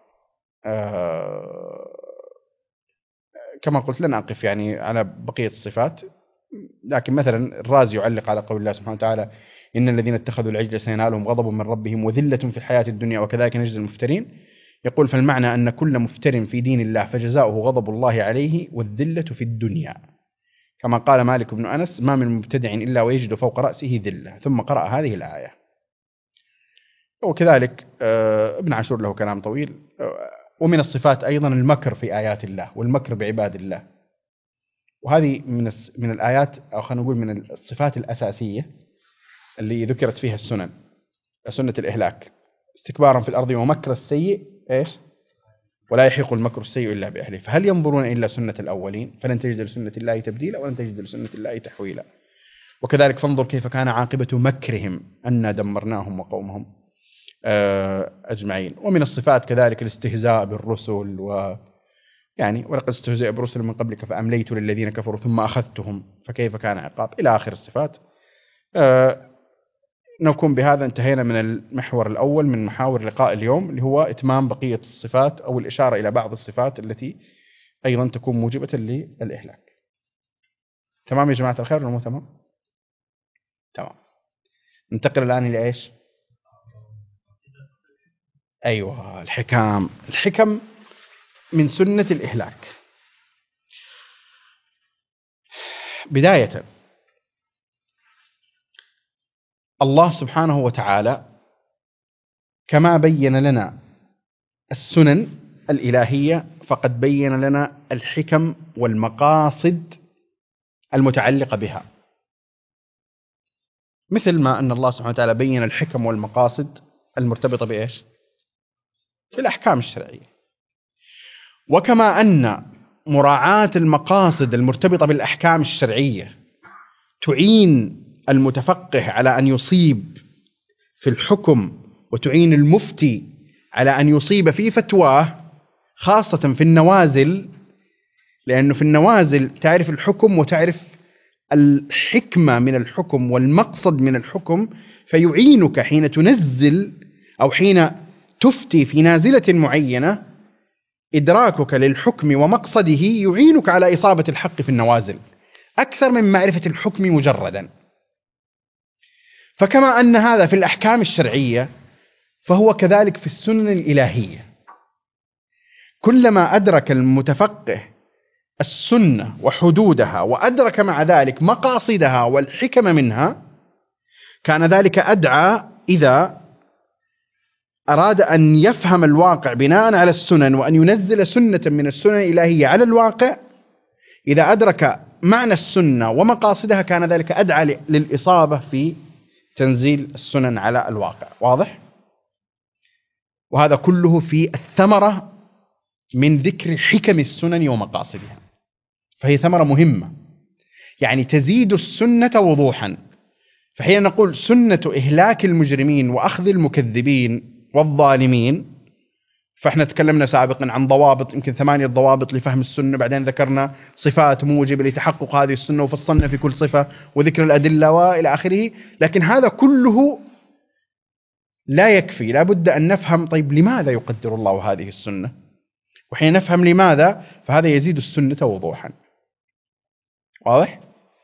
كما قلت لن أقف يعني على بقية الصفات، لكن مثلا الرازي يعلق على قول الله سبحانه وتعالى: إن الذين اتخذوا العجل سينالهم غضب من ربهم وذلة في الحياة الدنيا وكذلك نجزي المفترين. يقول: فالمعنى أن كل مفتر في دين الله فجزاؤه غضب الله عليه والذلة في الدنيا، كما قال مالك بن أنس: ما من مبتدع إلا ويجد فوق رأسه ذلة. ثم قرأ هذه الآية. وكذلك ابن عاشور له كلام طويل. ومن الصفات أيضا المكر في آيات الله والمكر بعباد الله، وهذه من الآيات، أو خلينا نقول من الصفات الأساسية اللي ذكرت فيها سنة الإهلاك: استكبارا في الأرض ومكر السيء ولا يحيق المكر السيء إلا بأهله. فهل ينظرون إلا سنة الأولين؟ فلن تجد لسنة الله تبديلا ولن تجد لسنة الله تحويلا. وكذلك فانظر كيف كان عاقبة مكرهم أنا دمرناهم وقومهم أجمعين. ومن الصفات كذلك الاستهزاء بالرسل، ولقد استهزئ برسل من قبلك فأمليت للذين كفروا ثم أخذتهم فكيف كان عقاب، إلى آخر الصفات. نكون بهذا انتهينا من المحور الأول من محاور لقاء اليوم، اللي هو إتمام بقية الصفات أو الإشارة إلى بعض الصفات التي أيضا تكون موجبة للإهلاك. تمام يا جماعة الخير ولا مو تمام؟ تمام. ننتقل الآن إلى إيش؟ أيوة، الحكم من سنة الإهلاك. بداية، الله سبحانه وتعالى كما بين لنا السنن الإلهية فقد بين لنا الحكم والمقاصد المتعلقة بها، مثل ما أن الله سبحانه وتعالى بين الحكم والمقاصد المرتبطة بإيش؟ في الأحكام الشرعية. وكما أن مراعاة المقاصد المرتبطة بالأحكام الشرعية تعين المتفقه على أن يصيب في الحكم، وتعين المفتي على أن يصيب في فتواه، خاصة في النوازل، لأنه في النوازل تعرف الحكم وتعرف الحكمة من الحكم والمقصد من الحكم، فيعينك حين تنزل أو حين تفتي في نازلة معينة. إدراكك للحكم ومقصده يعينك على إصابة الحق في النوازل أكثر من معرفة الحكم مجردا. فكما أن هذا في الأحكام الشرعية فهو كذلك في السنن الإلهية. كلما أدرك المتفقه السنة وحدودها وأدرك مع ذلك مقاصدها والحكم منها، كان ذلك أدعى إذا أراد أن يفهم الواقع بناء على السنن وأن ينزل سنة من السنن الإلهية على الواقع. إذا أدرك معنى السنة ومقاصدها كان ذلك أدعى للإصابة في تنزيل السنن على الواقع. واضح؟ وهذا كله في الثمرة من ذكر حكم السنن ومقاصدها، فهي ثمرة مهمة، يعني تزيد السنة وضوحا. فحين نقول سنة إهلاك المجرمين وأخذ المكذبين والظالمين، فإحنا تكلمنا سابقا عن ضوابط، يمكن 8 ضوابط لفهم السنة، بعدين ذكرنا صفات موجبة لتحقق هذه السنة وفصلنا في كل صفة وذكر الأدلة وإلى آخره. لكن هذا كله لا يكفي، لا بد أن نفهم طيب لماذا يقدر الله هذه السنة، وحين نفهم لماذا فهذا يزيد السنة وضوحا. واضح؟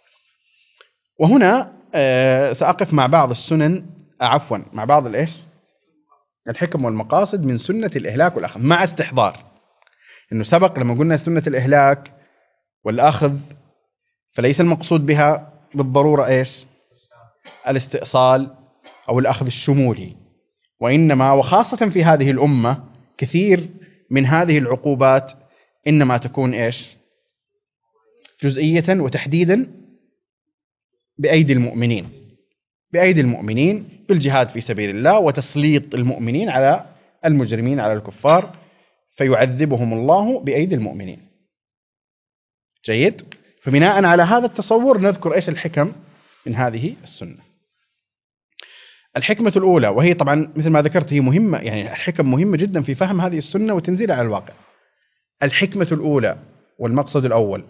وهنا سأقف مع بعض السنن، مع بعض الحكم والمقاصد من سنة الإهلاك والأخذ، مع استحضار إنه سبق لما قلنا سنة الإهلاك والأخذ فليس المقصود بها بالضرورة الاستئصال أو الأخذ الشمولي، وإنما وخاصة في هذه الأمة كثير من هذه العقوبات إنما تكون جزئية وتحديدا بأيدي المؤمنين بالجهاد في سبيل الله وتسليط المؤمنين على المجرمين على الكفار فيعذبهم الله بأيدي المؤمنين. جيد؟ فبناء على هذا التصور نذكر الحكم من هذه السنة. الحكمة الأولى، وهي طبعا مثل ما ذكرت هي مهمة، يعني الحكم مهمة جدا في فهم هذه السنة وتنزيلها على الواقع. الحكمة الأولى والمقصد الأول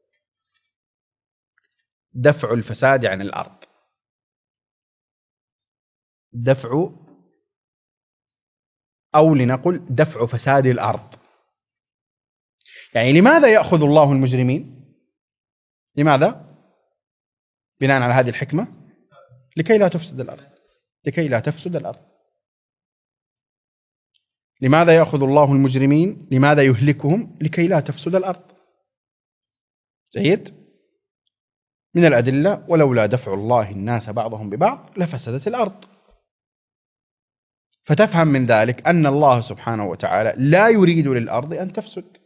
دفع الفساد عن الأرض، أو لنقل دفع فساد الأرض. يعني لماذا يأخذ الله المجرمين؟ لماذا؟ بناء على هذه الحكمة لكي لا تفسد الأرض. لماذا يأخذ الله المجرمين؟ لماذا يهلكهم؟ لكي لا تفسد الأرض. جيد؟ من الأدلة ولولا دفع الله الناس بعضهم ببعض لفسدت الأرض. فتفهم من ذلك أن الله سبحانه وتعالى لا يريد للأرض أن تفسد،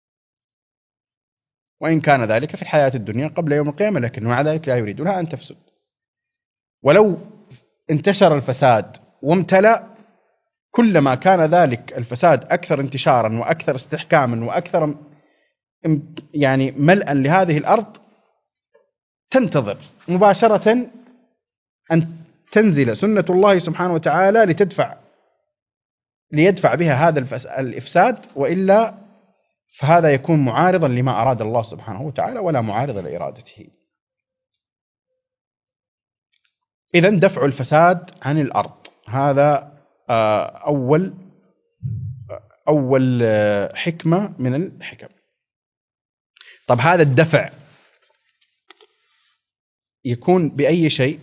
وإن كان ذلك في الحياة الدنيا قبل يوم القيامة، لكن مع ذلك لا يريد لها أن تفسد. ولو انتشر الفساد وامتلأ، كلما كان ذلك الفساد أكثر انتشارا وأكثر استحكاما وأكثر يعني ملئا لهذه الأرض، تنتظر مباشرة أن تنزل سنة الله سبحانه وتعالى ليدفع بها هذا الإفساد، وإلا فهذا يكون معارضا لما أراد الله سبحانه وتعالى ولا معارض لإرادته. إذن دفع الفساد عن الأرض هذا أول حكمة من الحكم. طب هذا الدفع يكون بأي شيء؟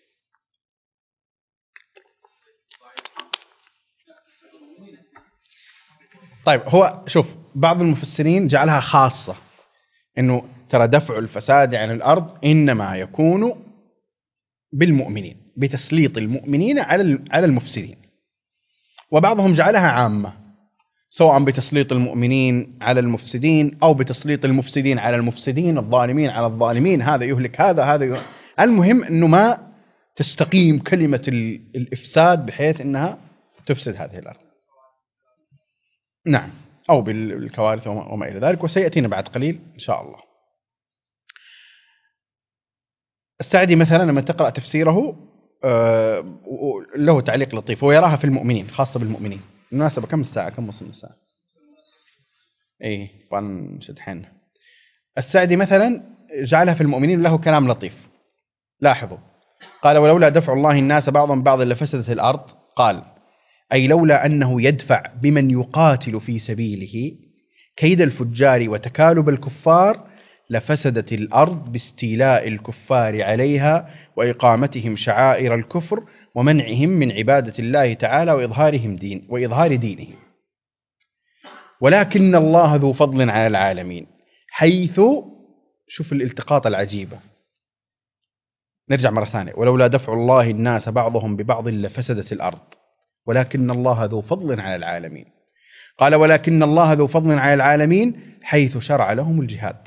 طيب هو شوف، بعض المفسرين جعلها خاصة، إنه ترى دفع الفساد عن الأرض إنما يكون بالمؤمنين، بتسليط المؤمنين على المفسدين. وبعضهم جعلها عامة، سواء بتسليط المؤمنين على المفسدين أو بتسليط المفسدين على المفسدين، الظالمين على الظالمين، هذا يهلك هذا المهم أنه ما تستقيم كلمة الإفساد بحيث أنها تفسد هذه الأرض. نعم، أو بالكوارث وما إلى ذلك، وسيأتينا بعد قليل إن شاء الله. السعدي مثلا لما تقرأ تفسيره له تعليق لطيف، هو يراها في المؤمنين، خاصة بالمؤمنين. بالمناسبة كم الساعة؟ كم وصلنا الساعة؟ إيه نشد حيلنا. السعدي مثلا جعلها في المؤمنين، له كلام لطيف. لاحظوا، قال: ولولا دفع الله الناس بعضهم بعضا لفسدت الأرض. قال: أي لولا أنه يدفع بمن يقاتل في سبيله كيد الفجار وتكالب الكفار لفسدت الأرض باستيلاء الكفار عليها وإقامتهم شعائر الكفر ومنعهم من عبادة الله تعالى وإظهار دينه. ولكن الله ذو فضل على العالمين، حيث، شوف الالتقاط العجيبة، نرجع مرة ثانية، ولولا دفع الله الناس بعضهم ببعض لفسدت الأرض ولكن الله ذو فضل على العالمين. قال: ولكن الله ذو فضل على العالمين حيث شرع لهم الجهاد.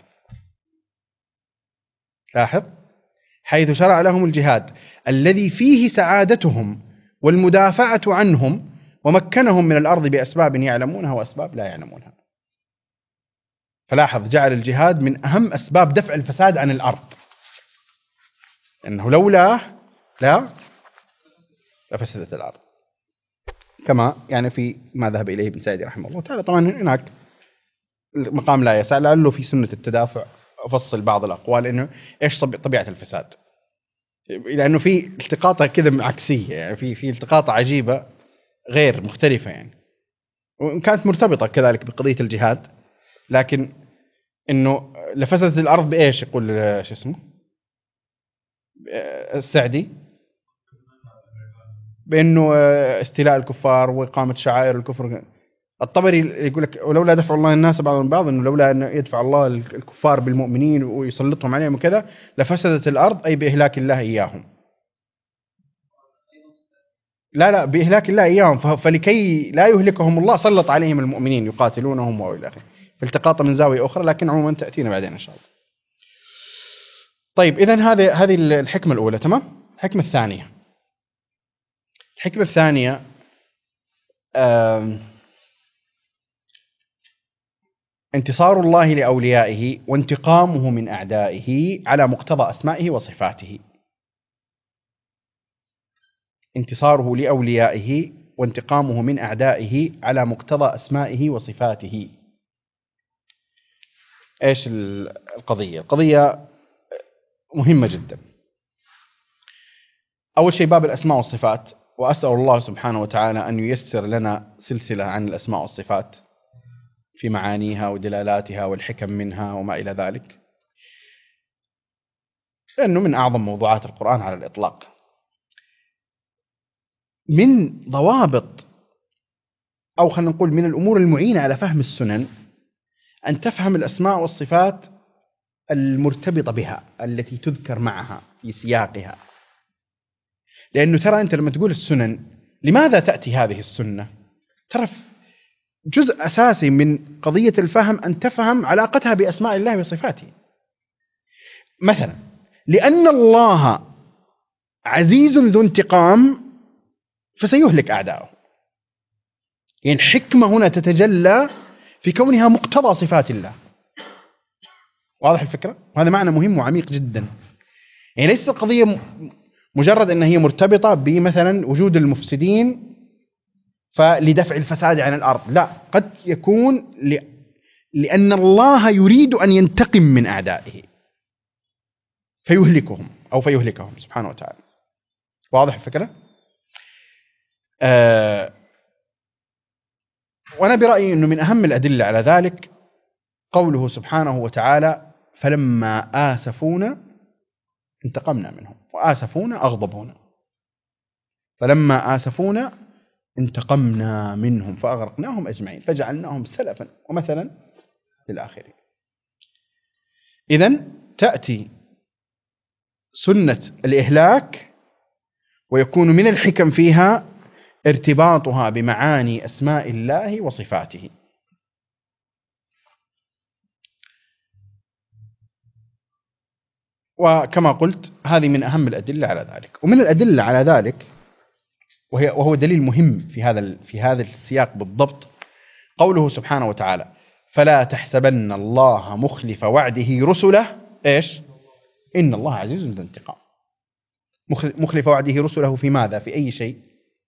لاحظ، حيث شرع لهم الجهاد الذي فيه سعادتهم والمدافعة عنهم، ومكنهم من الأرض بأسباب يعلمونها وأسباب لا يعلمونها. فلاحظ، جعل الجهاد من أهم أسباب دفع الفساد عن الأرض، إنه لولا لفسدت الأرض، كما يعني في ما ذهب إليه ابن سعدي رحمه الله تعالى. طبعا هناك مقام لا يسع، لعله في سنة التدافع أفصل بعض الأقوال إنه إيش طبيعة الفساد، لأنه في التقاطة كذا عكسية، يعني في التقاطة عجيبة غير مختلفة يعني، وإن كانت مرتبطة كذلك بقضية الجهاد، لكن إنه لفسدت الأرض بإيش يقول شو اسمه السعدي، بأنه استيلاء الكفار وإقامة شعائر الكفر. الطبري يقول لك: ولولا دفع الله الناس بعضهم بعض، إنه لولا أن يدفع الله الكفار بالمؤمنين ويسلطهم عليهم وكذا لفسدت الأرض، أي بإهلاك الله إياهم. لا بإهلاك الله إياهم، فلكي لا يهلكهم الله سلط عليهم المؤمنين يقاتلونهم وإلى آخره. فالتقاط من زاوية أخرى، لكن عموما تأتينا بعدين إن شاء الله. طيب، إذن هذه الحكمة الأولى. تمام. الحكمة الثانية انتصار الله لأوليائه وانتقامه من أعدائه على مقتضى أسمائه وصفاته. انتصاره لأوليائه وانتقامه من أعدائه على مقتضى أسمائه وصفاته. إيش القضية؟ القضية مهمة جدا. أول شيء باب الأسماء والصفات، وأسأل الله سبحانه وتعالى أن ييسر لنا سلسلة عن الأسماء والصفات في معانيها ودلالاتها والحكم منها وما إلى ذلك، لأنه من أعظم موضوعات القرآن على الإطلاق. من ضوابط، أو خلينا نقول من الأمور المعينة على فهم السنن، أن تفهم الأسماء والصفات المرتبطة بها التي تذكر معها في سياقها. لأنه ترى أنت لما تقول السنن، لماذا تأتي هذه السنة؟ ترى جزء أساسي من قضية الفهم أن تفهم علاقتها بأسماء الله وصفاته. مثلا، لأن الله عزيز ذو انتقام فسيهلك أعداءه، يعني حكمة هنا تتجلى في كونها مقتضى صفات الله. واضح الفكرة؟ وهذا معنى مهم وعميق جدا. يعني ليست القضية مجرد أن هي مرتبطة بمثلا وجود المفسدين فلدفع الفساد عن الأرض، لا، قد يكون لأن الله يريد أن ينتقم من أعدائه فيهلكهم سبحانه وتعالى. واضح الفكرة؟ وأنا برأيي أنه من أهم الأدلة على ذلك قوله سبحانه وتعالى: فلما آسفونا انتقمنا منهم، وآسفونا أغضبونا، فلما آسفونا انتقمنا منهم فأغرقناهم أجمعين فجعلناهم سلفا ومثلا للآخرين. إذن تأتي سنة الإهلاك ويكون من الحكم فيها ارتباطها بمعاني أسماء الله وصفاته. وكما قلت هذه من أهم الأدلة على ذلك. ومن الأدلة على ذلك وهو دليل مهم في هذا السياق بالضبط قوله سبحانه وتعالى: فلا تحسبن الله مخلف وعده رسله إيش؟ إن الله عزيز ذو انتقام. مخلف وعده رسله في ماذا؟ في أي شيء؟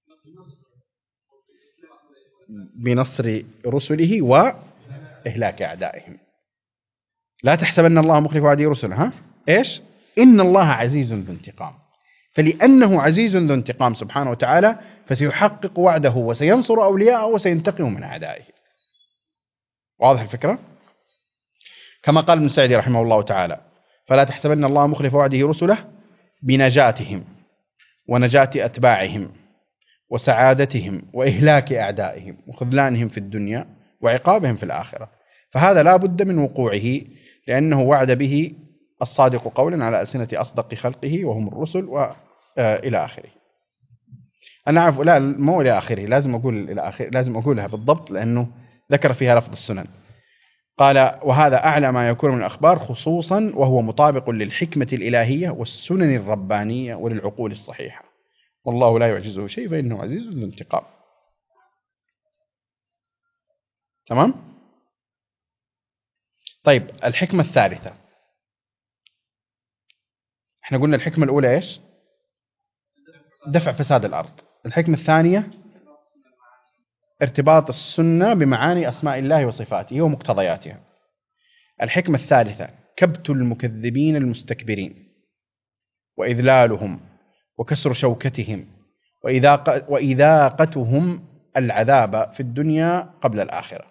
بنصر رسله وإهلاك أعدائهم. لا تحسبن الله مخلف وعده رسله إيش؟ إن الله عزيز ذو انتقام. فلأنه عزيز ذو انتقام سبحانه وتعالى فسيحقق وعده وسينصر أولياءه وسينتقم من أعدائه. واضح الفكرة؟ كما قال ابن سعدي رحمه الله تعالى: فلا تحسبن الله مخلف وعده رسله بنجاتهم ونجاة أتباعهم وسعادتهم وإهلاك أعدائهم وخذلانهم في الدنيا وعقابهم في الآخرة، فهذا لا بد من وقوعه لأنه وعد به الصادق قولا على ألسنة أصدق خلقه وهم الرسل وإلى آخره. أنا أعرف لا مو إلى آخره، لازم أقول إلى آخره، لازم أقولها بالضبط لأنه ذكر فيها لفظ السنن. قال: وهذا أعلى ما يكون من الأخبار خصوصا وهو مطابق للحكمة الإلهية والسنن الربانية وللعقول الصحيحة، والله لا يعجزه شيء فإنه عزيز ذو انتقام. تمام؟ طيب الحكمة الثالثة، احنا قلنا الحكمة الأولى إيش؟ دفع فساد الأرض. الحكمة الثانية ارتباط السنة بمعاني أسماء الله وصفاته ومقتضياتها. الحكمة الثالثة كبت المكذبين المستكبرين وإذلالهم وكسر شوكتهم وإذاقتهم العذاب في الدنيا قبل الآخرة.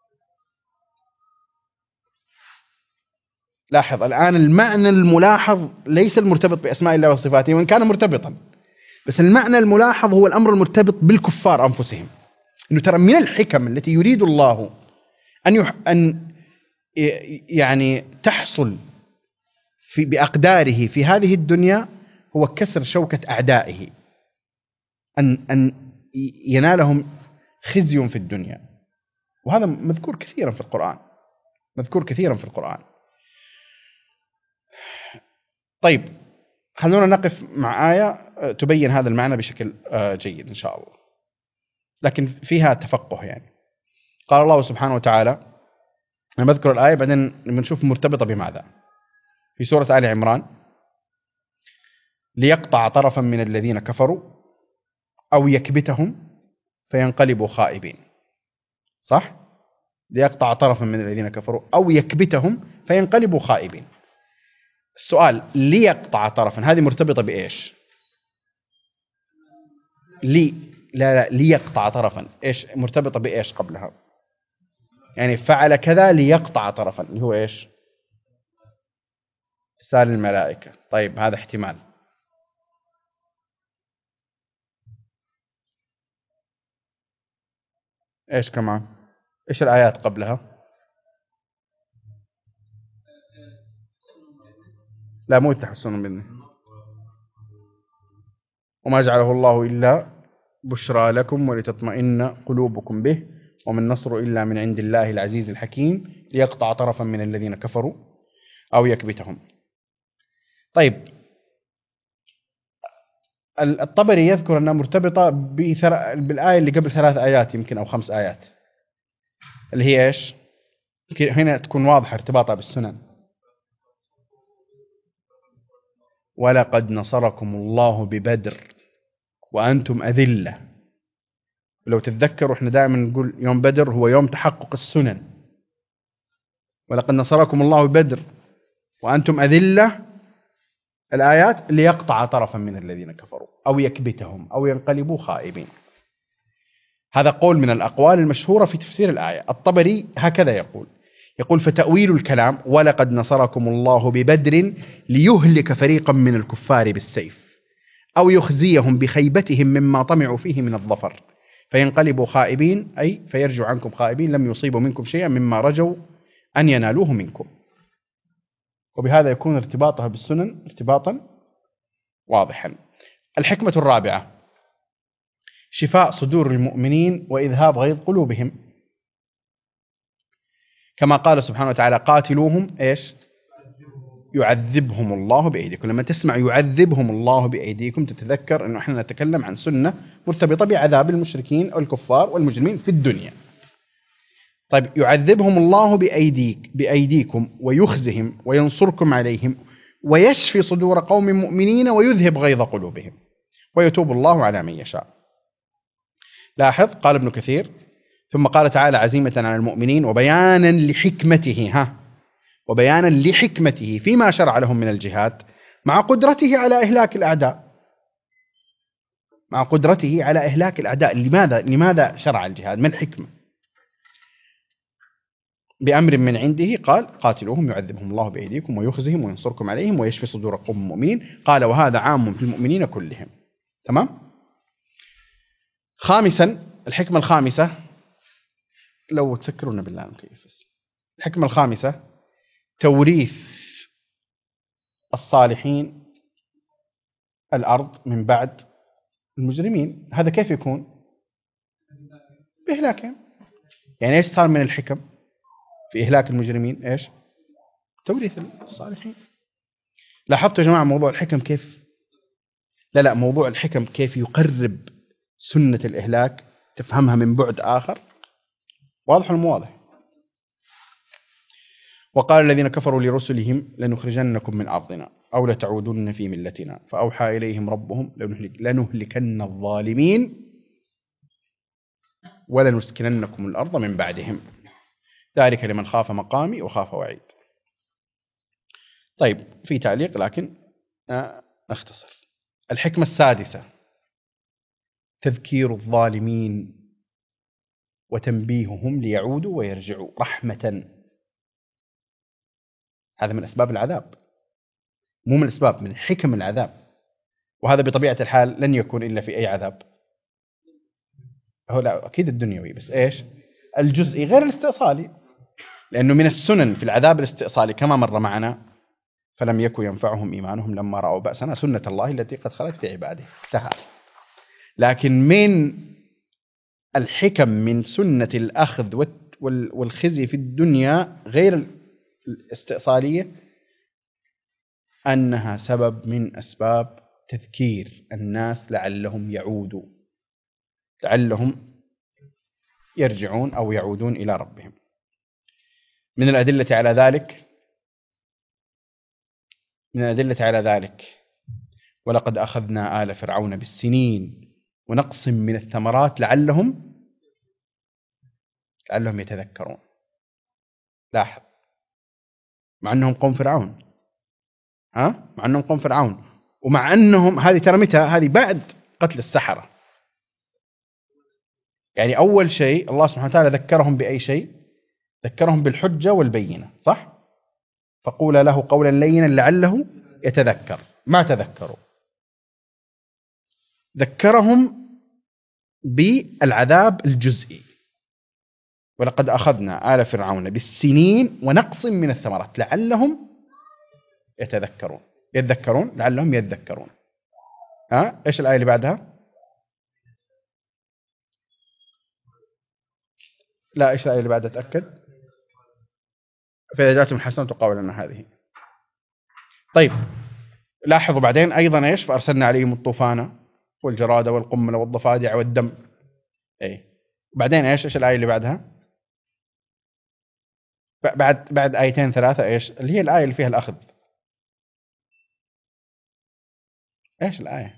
لاحظ الآن المعنى الملاحظ ليس المرتبط بأسماء الله وصفاته وإن كان مرتبطا، بس المعنى الملاحظ هو الأمر المرتبط بالكفار أنفسهم. إنه ترى من الحكم التي يريد الله أن يعني تحصل بأقداره في هذه الدنيا هو كسر شوكة أعدائه، أن ينالهم خزي في الدنيا. وهذا مذكور كثيرا في القرآن، مذكور كثيرا في القرآن. طيب خلونا نقف مع آية تبين هذا المعنى بشكل جيد إن شاء الله، لكن فيها تفقه. يعني قال الله سبحانه وتعالى، أنا بذكر الآية بعدين بنشوف مرتبطة بماذا. في سورة آل عمران: ليقطع طرفا من الذين كفروا أو يكبتهم فينقلبوا خائبين. صح؟ ليقطع طرفا من الذين كفروا أو يكبتهم فينقلبوا خائبين. السؤال: ليقطع طرفا هذه مرتبطة بإيش؟ لا ليقطع طرفا إيش مرتبطة بإيش قبلها؟ يعني فعل كذا ليقطع طرفا اللي هو إيش؟ إرسال الملائكة. طيب هذا احتمال. إيش كمان؟ إيش الآيات قبلها؟ لا مو تحسن منه. وما جعله الله إلا بشرى لكم ولتطمئن قلوبكم به وما النصر إلا من عند الله العزيز الحكيم ليقطع طرفا من الذين كفروا أو يكبتهم. طيب الطبري يذكر أنها مرتبطة بالآية اللي قبل 3 آيات يمكن أو 5 آيات، اللي هي إيش؟ هنا تكون واضحة ارتباطها بالسنن. ولقد نصركم الله ببدر وأنتم أذلة. ولو تتذكروا احنا دائما نقول يوم بدر هو يوم تحقق السنن. ولقد نصركم الله ببدر وأنتم أذلة، الآيات ليقطع طرفا من الذين كفروا أو يكبتهم أو ينقلبوا خائبين. هذا قول من الأقوال المشهورة في تفسير الآية. الطبري هكذا يقول: يقول فتأويل الكلام ولقد نصركم الله ببدر ليهلك فريقا من الكفار بالسيف أو يخزيهم بخيبتهم مما طمعوا فيه من الظفر فينقلبوا خائبين، أي فيرجع عنكم خائبين لم يصيبوا منكم شيئا مما رجوا أن ينالوه منكم. وبهذا يكون ارتباطها بالسنن ارتباطا واضحا. الحكمة الرابعة شفاء صدور المؤمنين وإذهاب غيظ قلوبهم، كما قال سبحانه وتعالى قاتلوهم إيش؟ يعذبهم الله بأيديكم. لما تسمع يعذبهم الله بأيديكم تتذكر أنه إحنا نتكلم عن سنة مرتبطة بعذاب المشركين أو الكفار والمجرمين في الدنيا. طيب يعذبهم الله بأيديكم ويخزهم وينصركم عليهم ويشفي صدور قوم مؤمنين ويذهب غيظ قلوبهم ويتوب الله على من يشاء. لاحظ قال ابن كثير ثم قال تعالى عزيمة على المؤمنين وبيانا لحكمته فيما شرع لهم من الجهاد مع قدرته على إهلاك الأعداء. لماذا شرع الجهاد؟ ما الحكمة؟ بأمر من عنده قال قاتلوهم يعذبهم الله بأيديكم ويخزهم وينصركم عليهم ويشفي صدور قوم مؤمنين. قال وهذا عام في المؤمنين كلهم. تمام. خامسا، الحكمة الخامسة، لو تذكرون بالله كيف، الحكمة الخامسة توريث الصالحين الأرض من بعد المجرمين. هذا كيف يكون؟ بإهلاكهم. يعني إيش صار من الحكم في إهلاك المجرمين؟ إيش؟ توريث الصالحين. لاحظتوا يا جماعة موضوع الحكم كيف؟ لا موضوع الحكم كيف يقرب سنة الإهلاك تفهمها من بعد آخر. واضح المواضح. وقال الذين كفروا لرسلهم لنخرجنكم من أرضنا أو لتعودن في ملتنا فأوحى إليهم ربهم لنهلكن الظالمين ولنسكننكم الأرض من بعدهم ذلك لمن خاف مقامي وخاف وعيد. طيب في تعليق لكن نختصر. الحكمة السادسة تذكير الظالمين وتنبيههم ليعودوا ويرجعوا رحمة. هذا من أسباب العذاب، مو من الأسباب، من حكم العذاب. وهذا بطبيعة الحال لن يكون إلا في أي عذاب، هو لا أكيد الدنيوي، بس إيش؟ الجزئي غير الاستئصالي، لأنه من السنن في العذاب الاستئصالي كما مر معنا فلم يكن ينفعهم إيمانهم لما رأوا بأسنا سنة الله التي قد خلت في عباده. لكن من الحكم من سنة الأخذ والخزي في الدنيا غير الاستئصالية أنها سبب من أسباب تذكير الناس لعلهم يعودوا، لعلهم يرجعون أو يعودون إلى ربهم. من الأدلة على ذلك ولقد أخذنا آل فرعون بالسنين ونقص من الثمرات لعلهم يتذكرون. لاحظ، مع أنهم قوم فرعون، ومع أنهم هذه ترى متى؟ هذه بعد قتل السحرة. يعني أول شيء الله سبحانه وتعالى ذكرهم بأي شيء؟ ذكرهم بالحجة والبينة، صح؟ فقولا له قولا لينا لعله يتذكر. ما تذكروا. ذكرهم بالعذاب الجزئي ولقد أخذنا آل فرعون بالسنين ونقص من الثمرات لعلهم يتذكرون لعلهم يذكرون. إيش الآية اللي بعدها؟ لا، إيش الآية اللي بعدها؟ تأكد. فإذا جاءتهم الحسنة قالوا لنا هذه. طيب لاحظوا بعدين أيضا إيش؟ فأرسلنا عليهم الطوفان والجراد والقمل والضفادع والدم. بعدين إيش الآية اللي بعدها؟ بعد آيتين ثلاثة إيش اللي هي الآية اللي فيها الأخذ؟ إيش الآية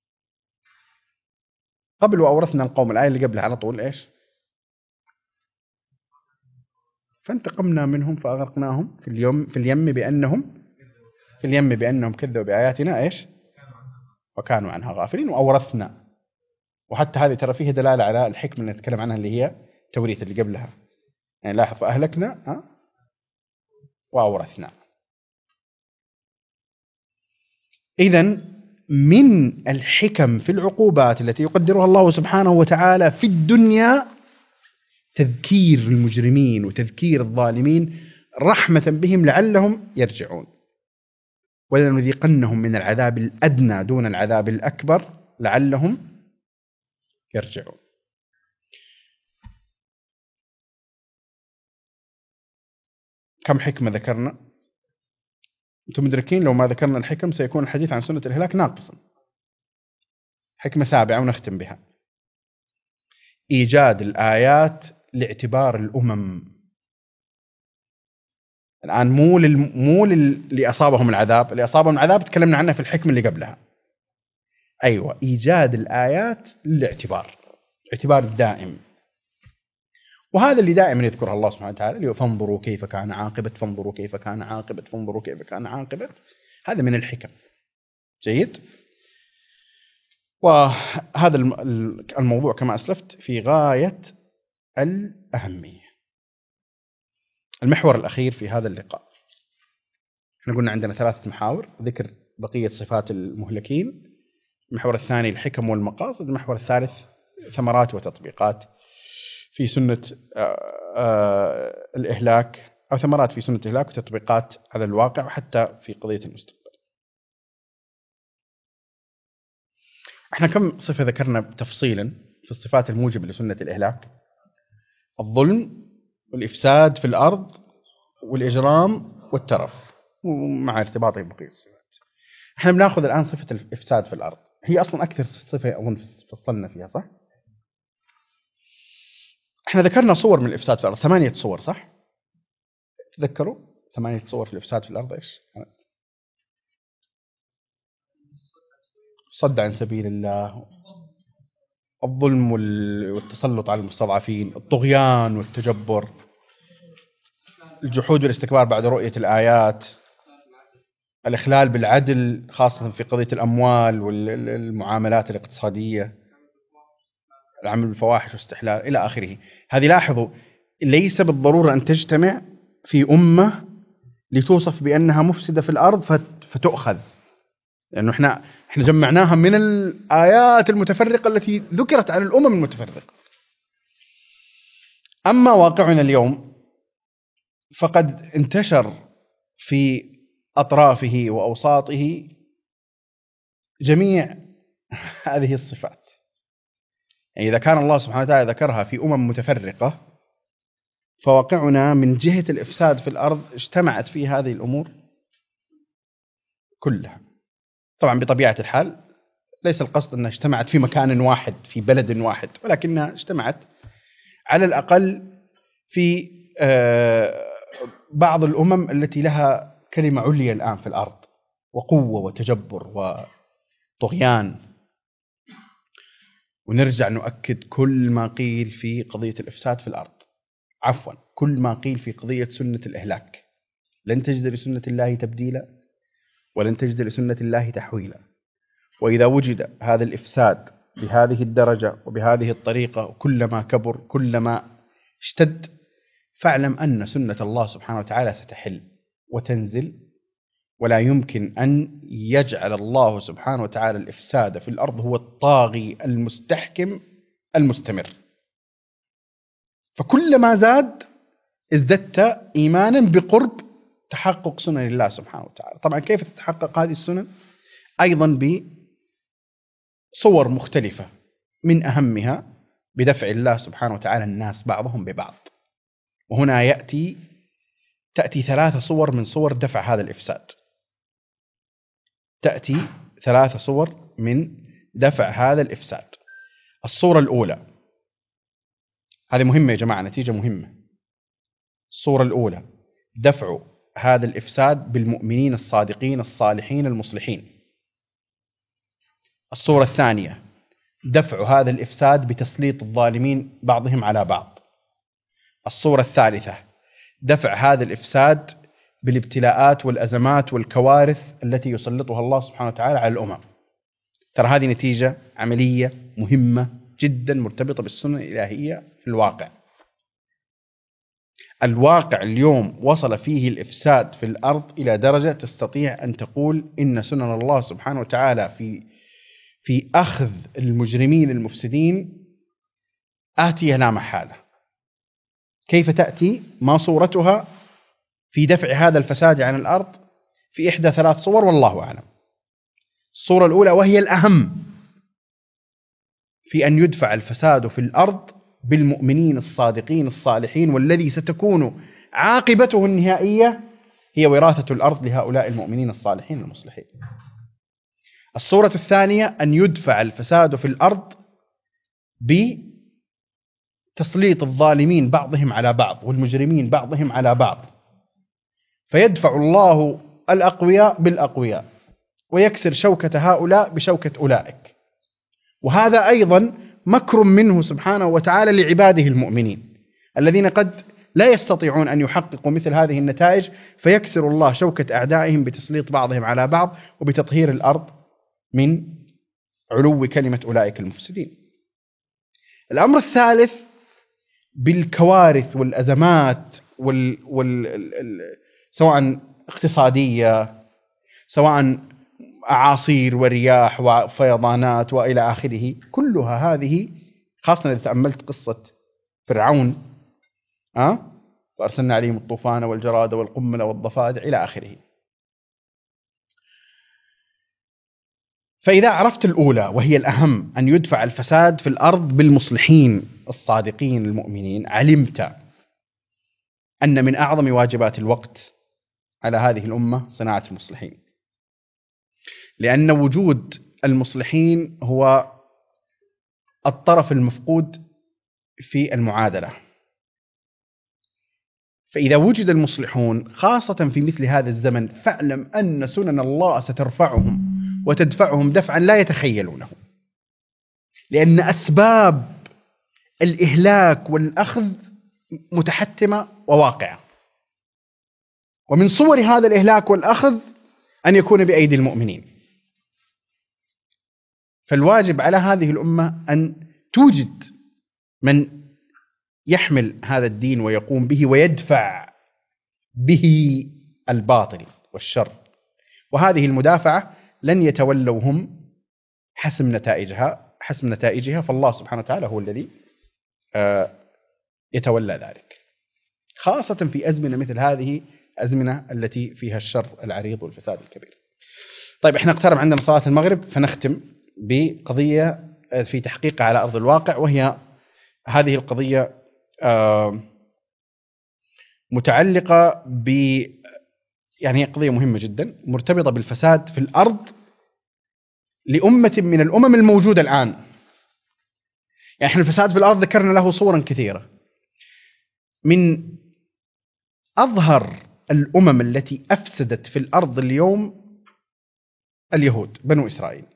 قبل وأورثنا القوم؟ الآية اللي قبلها على طول إيش؟ فانتقمنا منهم فأغرقناهم في اليم بأنهم كذبوا بآياتنا إيش؟ وكانوا عنها غافلين. وأورثنا، وحتى هذه ترى فيها دلالة على الحكمة اللي نتكلم عنها اللي هي توريث اللي قبلها. يعني لاحظ فأهلكنا وأورثنا. إذن من الحكم في العقوبات التي يقدرها الله سبحانه وتعالى في الدنيا تذكير المجرمين وتذكير الظالمين رحمة بهم لعلهم يرجعون. ولنذيقنهم من العذاب الأدنى دون العذاب الأكبر لعلهم يرجعون. كم حكمة ذكرنا؟ أنتم مدركين لو ما ذكرنا الحكم سيكون الحديث عن سنة الإهلاك ناقصا. حكمة سابعة ونختم بها: إيجاد الآيات لاعتبار الأمم. الآن مو اللي أصابهم العذاب، اللي أصابهم العذاب تكلمنا عنه في الحكمة اللي قبلها. أيوة، إيجاد الآيات للاعتبار، الاعتبار الدائم، وهذا اللي دائما يذكره الله سبحانه وتعالى، اللي فانظروا كيف كان عاقبة، فانظروا كيف كان عاقبة، فانظروا كيف كان عاقبة. هذا من الحكم. جيد. وهذا الموضوع كما أسلفت في غاية الأهمية. المحور الأخير في هذا اللقاء، احنا قلنا عندنا 3 محاور: ذكر بقية صفات المهلكين، المحور الثاني الحكم والمقاصد، المحور الثالث ثمرات وتطبيقات في سنة الإهلاك، أو ثمرات في سنة الإهلاك وتطبيقات على الواقع وحتى في قضية المستقبل. احنا كم صفة ذكرنا تفصيلا في الصفات الموجبة لسنة الإهلاك؟ الظلم والإفساد في الأرض والإجرام والترف، ومع ارتباطه ببقية الصفات. احنا بناخذ الآن صفة الإفساد في الأرض، هي أصلا أكثر صفة أظن فصلنا فيها، صح؟ احنا ذكرنا صور من الإفساد في الأرض، 8 صور، صح؟ تذكروا 8 صور في الإفساد في الأرض إيش؟ صد عن سبيل الله، الظلم والتسلط على المستضعفين، الطغيان والتجبر، الجحود والاستكبار بعد رؤية الآيات، الإخلال بالعدل خاصة في قضية الأموال والمعاملات الاقتصادية، العمل بالفواحش واستحلال إلى آخره. هذه لاحظوا ليس بالضرورة أن تجتمع في أمة لتوصف بأنها مفسدة في الأرض فتؤخذ، لأنه احنا جمعناها من الآيات المتفرقة التي ذكرت عن الأمم المتفرقة. أما واقعنا اليوم فقد انتشر في أطرافه وأوساطه جميع هذه الصفات. يعني إذا كان الله سبحانه وتعالى ذكرها في أمم متفرقة، فواقعنا من جهة الإفساد في الأرض اجتمعت في هذه الأمور كلها. طبعا بطبيعة الحال ليس القصد أنها اجتمعت في مكان واحد في بلد واحد، ولكنها اجتمعت على الأقل في بعض الأمم التي لها كلمة عليا الآن في الأرض، وقوة وتجبر وطغيان. ونرجع نؤكد كل ما قيل في قضية الإفساد في الأرض، عفوا كل ما قيل في قضية سنة الإهلاك: لن تجد لسنة الله تبديلا ولن تجد لسنة الله تحويلا. وإذا وجد هذا الإفساد بهذه الدرجة وبهذه الطريقة، كلما كبر كلما اشتد، فاعلم أن سنة الله سبحانه وتعالى ستحل وتنزل، ولا يمكن أن يجعل الله سبحانه وتعالى الإفساد في الأرض هو الطاغي المستحكم المستمر. فكلما زاد ازددت إيمانا بقرب تحقق سنن الله سبحانه وتعالى. طبعا كيف تتحقق هذه السنن؟ أيضا بصور مختلفة، من أهمها بدفع الله سبحانه وتعالى الناس بعضهم ببعض. وهنا تأتي 3 صور من صور دفع هذا الإفساد. تأتي 3 صور من دفع هذا الإفساد. الصورة الأولى، هذه مهمة يا جماعة، نتيجة مهمة. الصورة الأولى دفع هذا الإفساد بالمؤمنين الصادقين الصالحين المصلحين. الصورة الثانية دفع هذا الإفساد بتسليط الظالمين بعضهم على بعض. الصورة الثالثة دفع هذا الإفساد بالابتلاءات والأزمات والكوارث التي يسلطها الله سبحانه وتعالى على الأمم. ترى هذه نتيجة عملية مهمة جدا مرتبطة بالسنة الإلهية في الواقع. الواقع اليوم وصل فيه الإفساد في الأرض إلى درجة تستطيع أن تقول إن سنن الله سبحانه وتعالى في أخذ المجرمين المفسدين آتية لا محالة. كيف تأتي؟ ما صورتها في دفع هذا الفساد عن الأرض؟ في إحدى 3 صور والله أعلم. الصورة الأولى وهي الأهم في أن يدفع الفساد في الأرض بالمؤمنين الصادقين الصالحين، والذي ستكون عاقبته النهائية هي وراثة الأرض لهؤلاء المؤمنين الصالحين المصلحين. الصورة الثانية أن يدفع الفساد في الأرض بتسليط الظالمين بعضهم على بعض والمجرمين بعضهم على بعض، فيدفع الله الأقوياء بالأقوياء ويكسر شوكة هؤلاء بشوكة أولئك. وهذا أيضا مكر منه سبحانه وتعالى لعباده المؤمنين الذين قد لا يستطيعون أن يحققوا مثل هذه النتائج، فيكسر الله شوكة أعدائهم بتسليط بعضهم على بعض وبتطهير الأرض من علو كلمة أولئك المفسدين. الأمر الثالث بالكوارث والأزمات سواء اقتصادية، سواء أعاصير ورياح وفيضانات وإلى آخره، كلها هذه خاصة إذا تأملت قصة فرعون فأرسلنا عليهم الطوفان والجراد والقمل والضفادع إلى آخره. فإذا عرفت الأولى وهي الأهم أن يدفع الفساد في الأرض بالمصلحين الصادقين المؤمنين، علمت أن من أعظم واجبات الوقت على هذه الأمة صناعة المصلحين، لأن وجود المصلحين هو الطرف المفقود في المعادلة. فإذا وجد المصلحون خاصة في مثل هذا الزمن، فاعلم أن سنن الله سترفعهم وتدفعهم دفعا لا يتخيلونه، لأن أسباب الإهلاك والأخذ متحتمة وواقعة، ومن صور هذا الإهلاك والأخذ أن يكون بأيدي المؤمنين. فالواجب على هذه الأمة أن توجد من يحمل هذا الدين ويقوم به ويدفع به الباطل والشر، وهذه المدافعة لن يتولوا هم حسم نتائجها، فالله سبحانه وتعالى هو الذي يتولى ذلك، خاصة في أزمنة مثل هذه الأزمنة التي فيها الشر العريض والفساد الكبير. طيب احنا اقترب عندنا صلاة المغرب، فنختم بقضية في تحقيقها على أرض الواقع، وهي هذه القضية متعلقة يعني قضية مهمة جدا مرتبطة بالفساد في الأرض لأمة من الأمم الموجودة الآن. يعني احنا الفساد في الأرض ذكرنا له صورا كثيرة. من أظهر الأمم التي أفسدت في الأرض اليوم اليهود، بنو إسرائيل.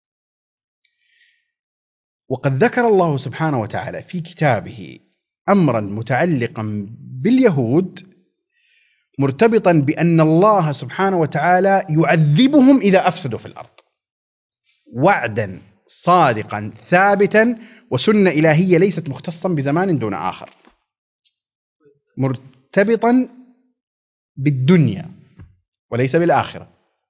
وقد ذكر الله سبحانه وتعالى في كتابه أمرا متعلقا باليهود مرتبطا بأن الله سبحانه وتعالى يعذبهم إذا أفسدوا في الأرض، وعدا صادقا ثابتا وسنة إلهية ليست مختصا بزمان دون آخر، مرتبطا بالدنيا وليس بالآخرة.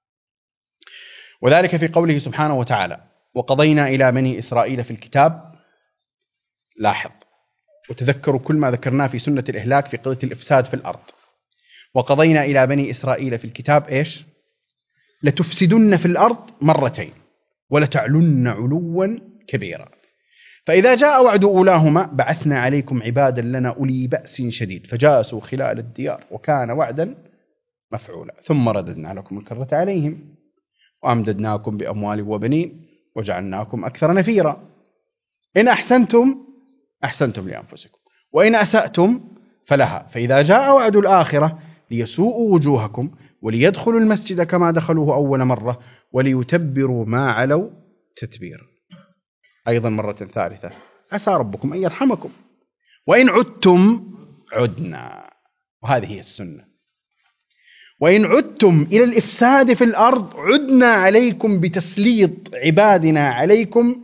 وذلك في قوله سبحانه وتعالى: وقضينا إلى بني إسرائيل في الكتاب. لاحظ وتذكروا كل ما ذكرناه في سنة الإهلاك في قضية الإفساد في الأرض. وقضينا إلى بني إسرائيل في الكتاب إيش؟ لتفسدن في الأرض مرتين ولتعلن علوا كبيرا، فإذا جاء وعد أولاهما بعثنا عليكم عبادا لنا أولي بأس شديد فجاسوا خلال الديار وكان وعدا مفعولا ثم رددنا لكم الكرة عليهم وأمددناكم بأموال وبنين وجعلناكم أكثر نفيرا. إن أحسنتم أحسنتم لأنفسكم وإن أسأتم فلها، فإذا جاء وعد الآخرة ليسوءوا وجوهكم وليدخلوا المسجد كما دخلوه أول مرة وليتبروا ما علوا تتبيرا. أيضا مرة ثالثة: عسى ربكم أن يرحمكم وإن عدتم عدنا. وهذه هي السنة. وإن عدتم إلى الإفساد في الأرض عدنا عليكم بتسليط عبادنا عليكم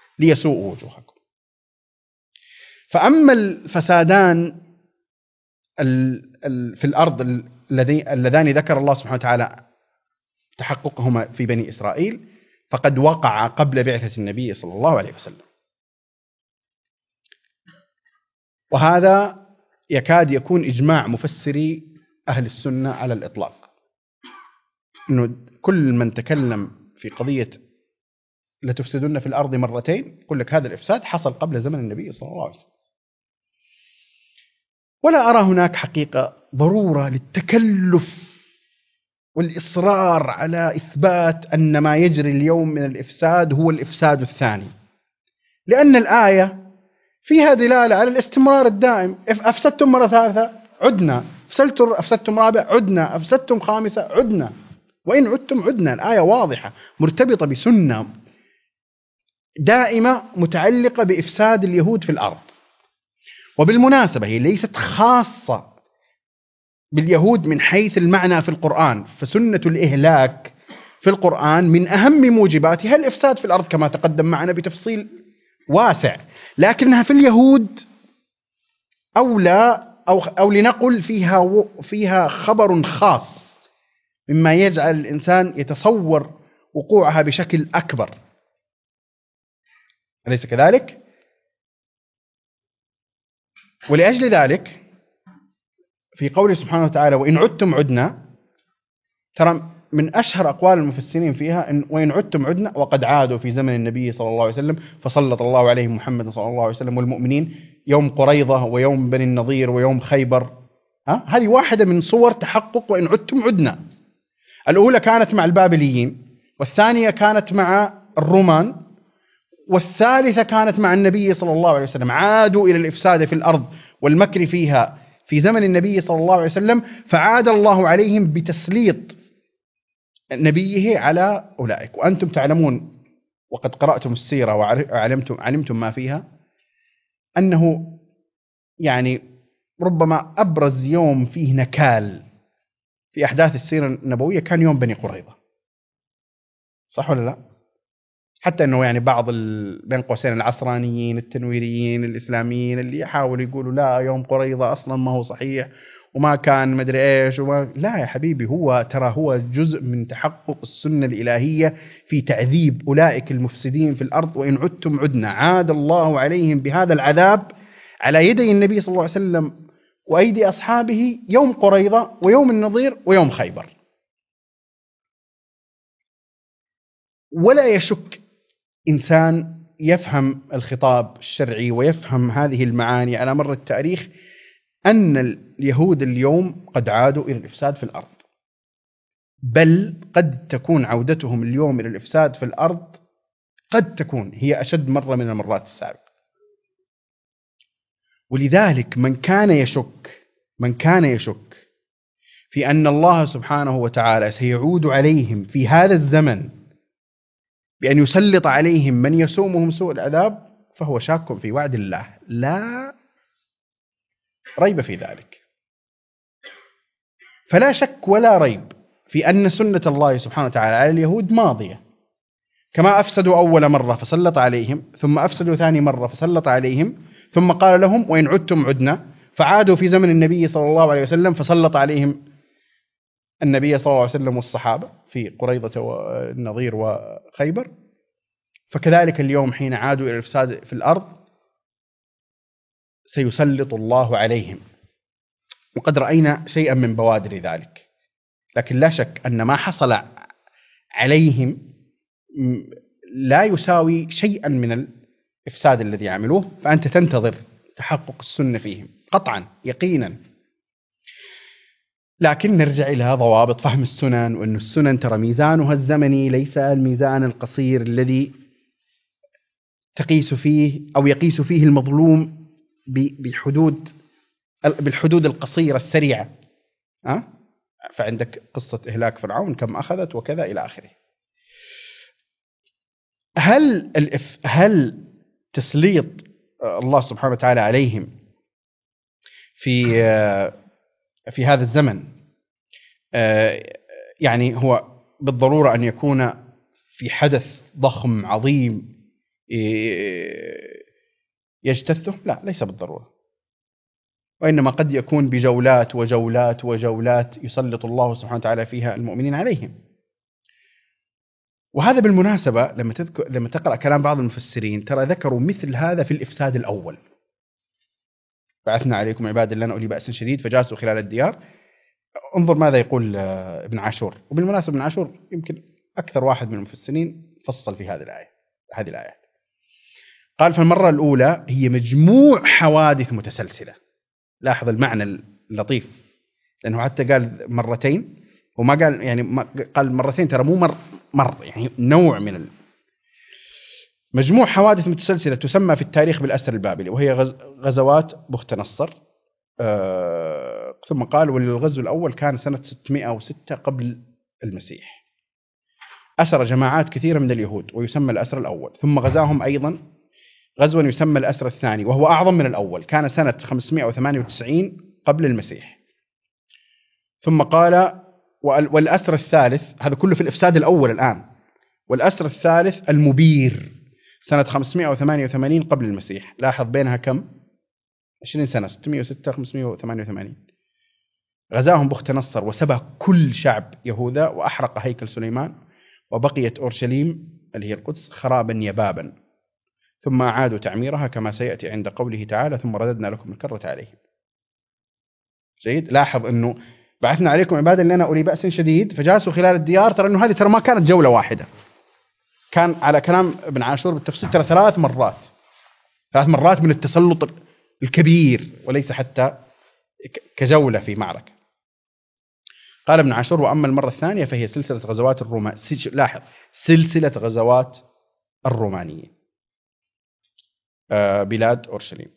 ليسوءوا وجوهكم. فأما الفسادان في الأرض اللذان ذكر الله سبحانه وتعالى تحققهما في بني إسرائيل فقد وقع قبل بعثة النبي صلى الله عليه وسلم. وهذا يكاد يكون إجماع مفسري أهل السنة على الإطلاق، إنه كل من تكلم في قضية لتفسدن في الأرض مرتين يقول لك هذا الإفساد حصل قبل زمن النبي صلى الله عليه وسلم. ولا أرى هناك حقيقة ضرورة للتكلف والإصرار على إثبات أن ما يجري اليوم من الإفساد هو الإفساد الثاني، لأن الآية فيها دلالة على الاستمرار الدائم. أفسدتم مرة ثالثة عدنا، أفسدتم رابعة عدنا، أفسدتم خامسة عدنا، وإن عدتم عدنا. الآية واضحة مرتبطة بسنة دائمة متعلقة بإفساد اليهود في الأرض. وبالمناسبة هي ليست خاصة باليهود من حيث المعنى في القرآن، فسنة الإهلاك في القرآن من أهم موجباتها الإفساد في الأرض كما تقدم معنا بتفصيل واسع، لكنها في اليهود أو لنقل فيها خبر خاص مما يجعل الإنسان يتصور وقوعها بشكل أكبر، أليس كذلك؟ ولأجل ذلك في قوله سبحانه وتعالى وإن عدتم عدنا، ترى من أشهر أقوال المفسرين فيها إن وإن عدتم عدنا وقد عادوا في زمن النبي صلى الله عليه وسلم فسلط الله عليهم محمد صلى الله عليه وسلم والمؤمنين يوم قريظة ويوم بني النضير ويوم خيبر. هذه واحدة من صور تحقق وإن عدتم عدنا. الأولى كانت مع البابليين، والثانية كانت مع الرومان، والثالثة كانت مع النبي صلى الله عليه وسلم. عادوا إلى الإفساد في الأرض والمكر فيها في زمن النبي صلى الله عليه وسلم، فعاد الله عليهم بتسليط نبيه على أولئك. وأنتم تعلمون وقد قرأتم السيرة وعلمتم ما فيها، أنه يعني ربما أبرز يوم فيه نكال في أحداث السيرة النبوية كان يوم بني قريظة، صح ولا لا؟ حتى أنه يعني بعض بين قوسين العصرانيين التنويريين الإسلاميين اللي يحاولوا يقولوا لا يوم قريظة أصلا ما هو صحيح وما كان مدري إيش لا يا حبيبي، ترى هو جزء من تحقق السنة الإلهية في تعذيب أولئك المفسدين في الأرض. وإن عدتم عدنا، عاد الله عليهم بهذا العذاب على يدي النبي صلى الله عليه وسلم وأيدي أصحابه يوم قريظة ويوم النضير ويوم خيبر. ولا يشك إنسان يفهم الخطاب الشرعي ويفهم هذه المعاني على مر التاريخ أن اليهود اليوم قد عادوا إلى الإفساد في الأرض، بل قد تكون عودتهم اليوم إلى الإفساد في الأرض قد تكون هي أشد مرة من المرات السابقة. ولذلك من كان يشك في أن الله سبحانه وتعالى سيعود عليهم في هذا الزمن بأن يسلط عليهم من يسومهم سوء العذاب فهو شاك في وعد الله، لا ريب في ذلك. فلا شك ولا ريب في أن سنة الله سبحانه وتعالى على اليهود ماضية، كما أفسدوا أول مرة فسلط عليهم، ثم أفسدوا ثاني مرة فسلط عليهم، ثم قال لهم وإن عدتم عدنا، فعادوا في زمن النبي صلى الله عليه وسلم فسلط عليهم النبي صلى الله عليه وسلم والصحابة في قريظة والنضير وخيبر. فكذلك اليوم حين عادوا إلى الإفساد في الأرض سيسلط الله عليهم، وقد رأينا شيئا من بوادر ذلك. لكن لا شك أن ما حصل عليهم لا يساوي شيئا من الإفساد الذي عملوه، فأنت تنتظر تحقق السنة فيهم قطعا يقينا. لكن نرجع إلى ضوابط فهم السنن، وأن السنن ترى ميزانها الزمني ليس الميزان القصير الذي تقيس فيه أو يقيس فيه المظلوم بالحدود القصيرة السريعة. فعندك قصة إهلاك فرعون كم أخذت وكذا إلى آخره. هل تسليط الله سبحانه وتعالى عليهم في هذا الزمن يعني هو بالضرورة أن يكون في حدث ضخم عظيم يجتثه؟ لا، ليس بالضرورة. وإنما قد يكون بجولات وجولات وجولات يسلط الله سبحانه وتعالى فيها المؤمنين عليهم. وهذا بالمناسبة لما تقرأ كلام بعض المفسرين ترى ذكروا مثل هذا في الإفساد الأول، بعثنا عليكم عبادا لنا أولي بأس شديد فجاسوا خلال الديار. انظر ماذا يقول ابن عاشور. وبالمناسبة ابن عاشور يمكن أكثر واحد من المفسرين فصل في هذه الآيات. قال في المرة الأولى هي مجموع حوادث متسلسلة. لاحظ المعنى اللطيف، لأنه حتى قال مرتين وما قال يعني قال مرتين، ترى مو مر يعني نوع من مجموع حوادث متسلسلة تسمى في التاريخ بالأسر البابلي، وهي غزوات بخت نصر. ثم قال والغزو الأول كان سنة 606 قبل المسيح. أسر جماعات كثيرة من اليهود ويسمى الأسر الأول، ثم غزاهم أيضا غزوا يسمى الأسر الثاني وهو أعظم من الأول، كان سنة 598 قبل المسيح. ثم قال والأسر الثالث، هذا كله في الإفساد الأول الآن، والأسر الثالث المبير سنة 588 قبل المسيح. لاحظ بينها كم؟ 20 سنة، 606 588. غزاهم بخت نصر وسبى كل شعب يهوذا وأحرق هيكل سليمان، وبقيت أورشليم اللي هي القدس خرابا يبابا، ثم أعادوا تعميرها كما سيأتي عند قوله تعالى ثم رددنا لكم الكرة عليهم. جيد. لاحظ أنه بعثنا عليكم عبادا لنا أولي بأس شديد فجاسوا خلال الديار. ترى أنه هذه ترى ما كانت جولة واحدة، كان على كلام ابن عاشور بالتفسير ترى 3 مرات من التسلط الكبير، وليس حتى كجولة في معركة. قال ابن عاشور وأما المرة الثانية فهي سلسلة غزوات لاحظ سلسلة غزوات الرومانيين بلاد أورشليم.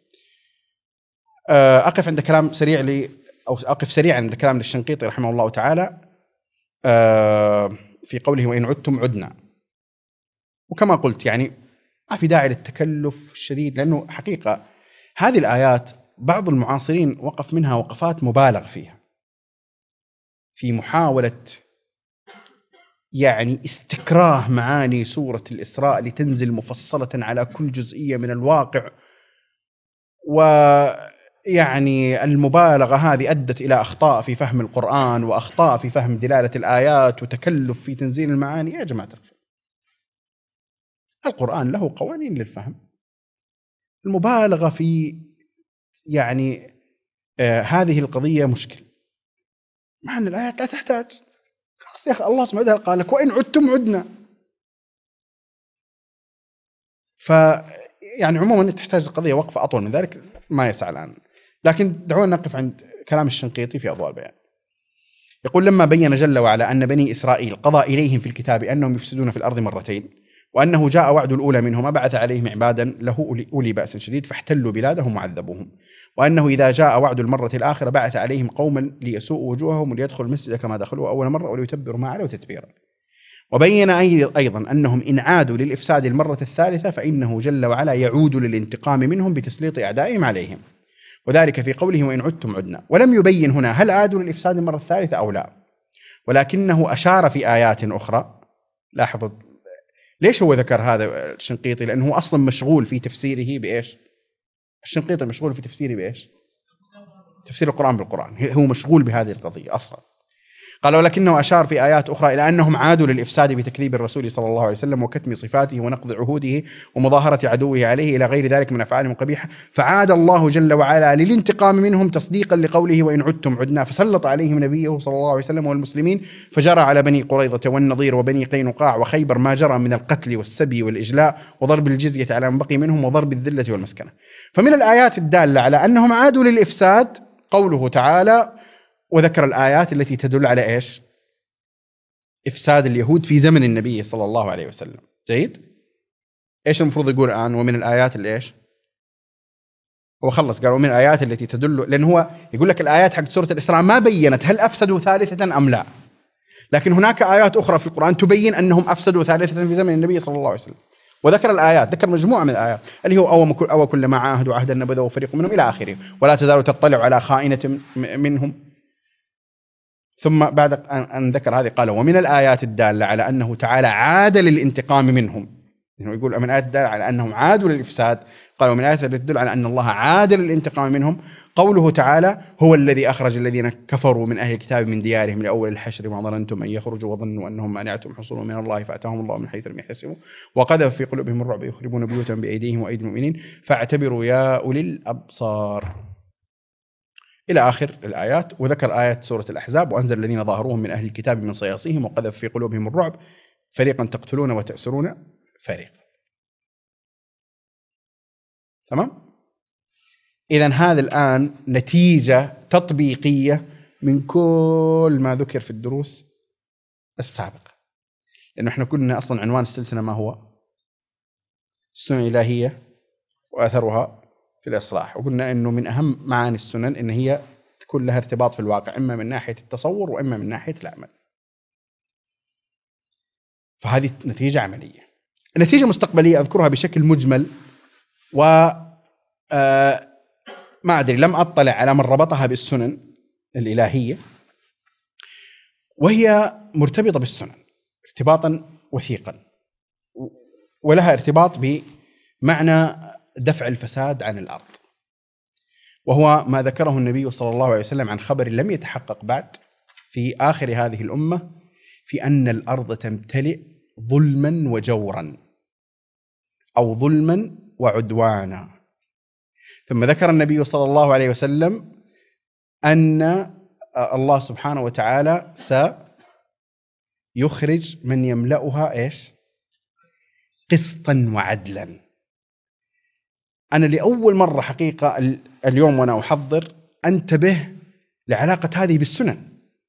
أقف عند كلام سريع أو أقف سريعا عند كلام للشنقيطي رحمه الله تعالى في قوله وإن عدتم عدنا. وكما قلت يعني ما في داعي للتكلف الشديد، لأنه حقيقة هذه الآيات بعض المعاصرين وقف منها وقفات مبالغ فيها في محاولة يعني استكراه معاني سورة الإسراء لتنزل مفصلة على كل جزئية من الواقع. ويعني المبالغة هذه أدت إلى أخطاء في فهم القرآن وأخطاء في فهم دلالة الآيات وتكلف في تنزيل المعاني. يا جماعة القرآن له قوانين للفهم. المبالغة في يعني هذه القضية مشكل، مع أن الآيات لا تحتاج. خلاص يا أخي الله سبحانه وتعالى قال لك وإن عدتم عدنا. يعني عموما تحتاج القضية وقفة أطول من ذلك ما يسعى الآن، لكن دعونا نقف عند كلام الشنقيطي في أضواء البيان. يقول لما بين جل وعلا أن بني إسرائيل قضى إليهم في الكتاب أنهم يفسدون في الأرض مرتين، وأنه جاء وعد الأولى منهم بعث عليهم عبادا له أولي بأس شديد فاحتلوا بلادهم وعذبوهم، وأنه إذا جاء وعد المرة الآخرة بعث عليهم قوما ليسوءوا وجوههم وليدخلوا المسجد كما دخلوا أول مرة وليتبروا ما علوا تتبيرا. وبين أيضا أنهم إن عادوا للإفساد المرة الثالثة فإنه جل وعلا يعود للانتقام منهم بتسليط أعدائهم عليهم، وذلك في قوله وإن عدتم عدنا. ولم يبين هنا هل عادوا للإفساد المرة الثالثة أو لا، ولكنه أشار في آيات أخرى. لاحظوا ليش هو ذكر هذا الشنقيطي؟ لأنه أصلا مشغول في تفسيره بإيش؟ الشنقيطي مشغول في تفسيره بإيش؟ تفسير القرآن بالقرآن، هو مشغول بهذه القضية أصلا. قال ولكنه أشار في آيات أخرى إلى أنهم عادوا للإفساد بتكذيب الرسول صلى الله عليه وسلم وكتم صفاته ونقض عهوده ومظاهرة عدوه عليه إلى غير ذلك من أفعالهم القبيحة، فعاد الله جل وعلا للانتقام منهم تصديقا لقوله وإن عدتم عدنا، فسلط عليهم نبيه صلى الله عليه وسلم والمسلمين، فجرى على بني قريظة والنضير وبني قينقاع وخيبر ما جرى من القتل والسبي والإجلاء وضرب الجزية على من بقي منهم وضرب الذلة والمسكنة. فمن الآيات الدالة على أنهم عادوا للإفساد قوله تعالى وذكر الآيات التي تدل على إيش؟ إفساد اليهود في زمن النبي صلى الله عليه وسلم. جيد؟ إيش المفروض يقول الآن؟ ومن الآيات اللي إيش؟ هو خلص قال ومن الآيات التي تدل، لأن هو يقول لك الآيات حق سورة الإسراء ما بيّنت هل أفسدوا ثالثة أم لا، لكن هناك آيات أخرى في القرآن تبين أنهم أفسدوا ثالثة في زمن النبي صلى الله عليه وسلم، وذكر الآيات، ذكر مجموعة من الآيات اللي هو أو كلما عاهدوا عهدا نبذوه فريق منهم إلى آخره، ولا تزال تطلع على خائنة منهم. ثم بعد أن ذكر هذه قال ومن الآيات الدالة على أنه تعالى عاد للانتقام منهم، يعني يقول من الآيات الدالة على أنهم عادوا للإفساد قال ومن الآيات التي تدل على أن الله عادل الانتقام منهم قوله تعالى هو الذي أخرج الذين كفروا من أهل الكتاب من ديارهم لأول الحشر ما ظننتم أن يخرجوا وظنوا أنهم مانعتهم حصولهم من الله فأتاهم الله من حيث لم يحتسبوا وقذف في قلوبهم الرعب يخربون بيوتهم بأيديهم وأيدي المؤمنين فاعتبروا يا أولي الأبصار إلى آخر الآيات. وذكر آيات سورة الأحزاب وأنزل الذين ظاهروهم من أهل الكتاب من صياصيهم وقذف في قلوبهم الرعب فريقا تقتلون وتأسرون فريقا. تمام؟ إذن هذا الآن نتيجة تطبيقية من كل ما ذكر في الدروس السابقة، لأنه إحنا كنا أصلا عنوان السلسلة ما هو؟ السنن الإلهية وأثرها في الإصلاح، وقلنا أنه من أهم معاني السنن أن هي تكون لها ارتباط في الواقع إما من ناحية التصور وإما من ناحية العمل. فهذه نتيجة عملية. النتيجة مستقبلية أذكرها بشكل مجمل ما أدري لم أطلع على من ربطها بالسنن الإلهية، وهي مرتبطة بالسنن ارتباطا وثيقا ولها ارتباط بمعنى دفع الفساد عن الأرض، وهو ما ذكره النبي صلى الله عليه وسلم عن خبر لم يتحقق بعد في آخر هذه الأمة في أن الأرض تمتلئ ظلما وجورا أو ظلما وعدوانا. ثم ذكر النبي صلى الله عليه وسلم أن الله سبحانه وتعالى سيخرج من يملأها إيش؟ قسطا وعدلا. أنا لأول مرة حقيقة اليوم وأنا أحضر أنتبه لعلاقة هذه بالسنن،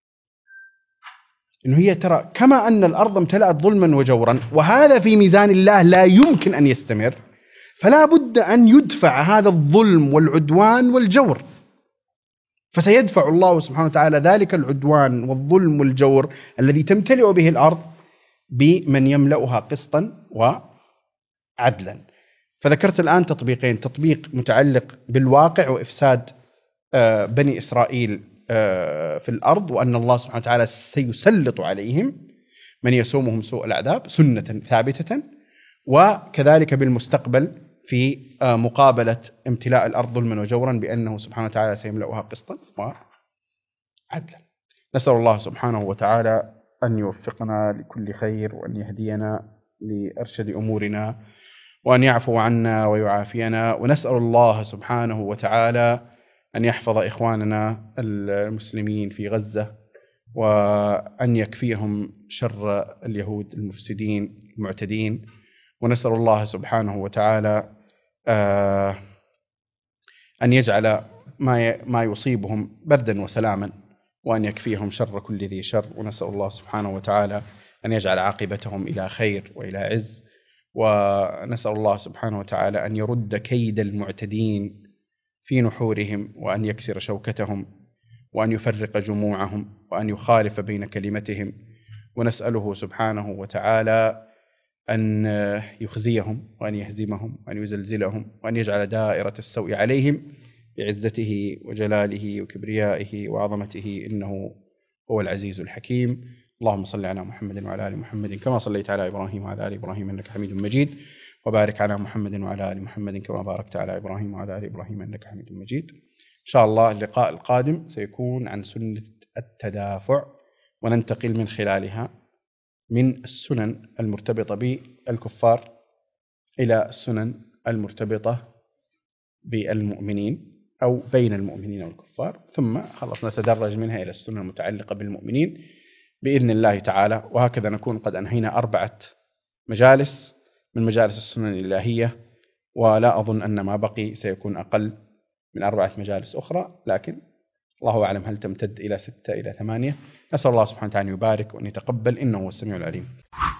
إنه هي ترى كما أن الأرض امتلأت ظلما وجورا وهذا في ميزان الله لا يمكن أن يستمر، فلا بد أن يدفع هذا الظلم والعدوان والجور، فسيدفع الله سبحانه وتعالى ذلك العدوان والظلم والجور الذي تمتلئ به الأرض بمن يملأها قسطا وعدلا. فذكرت الآن تطبيقين، تطبيق متعلق بالواقع وإفساد بني إسرائيل في الأرض، وأن الله سبحانه وتعالى سيسلط عليهم من يسومهم سوء العذاب سنة ثابتة، وكذلك بالمستقبل في مقابلة امتلاء الأرض ظلما وجورا بأنه سبحانه وتعالى سيملأها قسطا وعدلا. نسأل الله سبحانه وتعالى أن يوفقنا لكل خير وأن يهدينا لأرشد أمورنا وأن يعفو عنا ويعافينا، ونسأل الله سبحانه وتعالى أن يحفظ إخواننا المسلمين في غزة وأن يكفيهم شر اليهود المفسدين المعتدين، ونسأل الله سبحانه وتعالى أن يجعل ما يصيبهم بردا وسلاما وأن يكفيهم شر كل ذي شر، ونسأل الله سبحانه وتعالى أن يجعل عاقبتهم إلى خير وإلى عز، ونسأل الله سبحانه وتعالى أن يرد كيد المعتدين في نحورهم وأن يكسر شوكتهم وأن يفرق جموعهم وأن يخالف بين كلمتهم، ونسأله سبحانه وتعالى أن يخزيهم وأن يهزمهم وأن يزلزلهم وأن يجعل دائرة السوء عليهم بعزته وجلاله وكبريائه وعظمته إنه هو العزيز الحكيم. اللهم صل على محمد وعلى آل محمد كما صليت على إبراهيم وعلى آل إبراهيم إنك حميد مجيد، وبارك على محمد وعلى آل محمد كما باركت على إبراهيم وعلى آل إبراهيم إنك حميد مجيد. إن شاء الله اللقاء القادم سيكون عن سنة التدافع، وننتقل من خلالها من السنن المرتبطة بالكفار إلى السنن المرتبطة بالمؤمنين أو بين المؤمنين والكفار، ثم خلص نتدرج منها إلى السنن المتعلقة بالمؤمنين بإذن الله تعالى. وهكذا نكون قد أنهينا 4 مجالس من مجالس السنن الإلهية، ولا أظن أن ما بقي سيكون أقل من 4 مجالس أخرى، لكن الله أعلم هل تمتد إلى 6 إلى 8. نسأل الله سبحانه وتعالى أن يبارك وأن يتقبل إنه هو السميع العليم.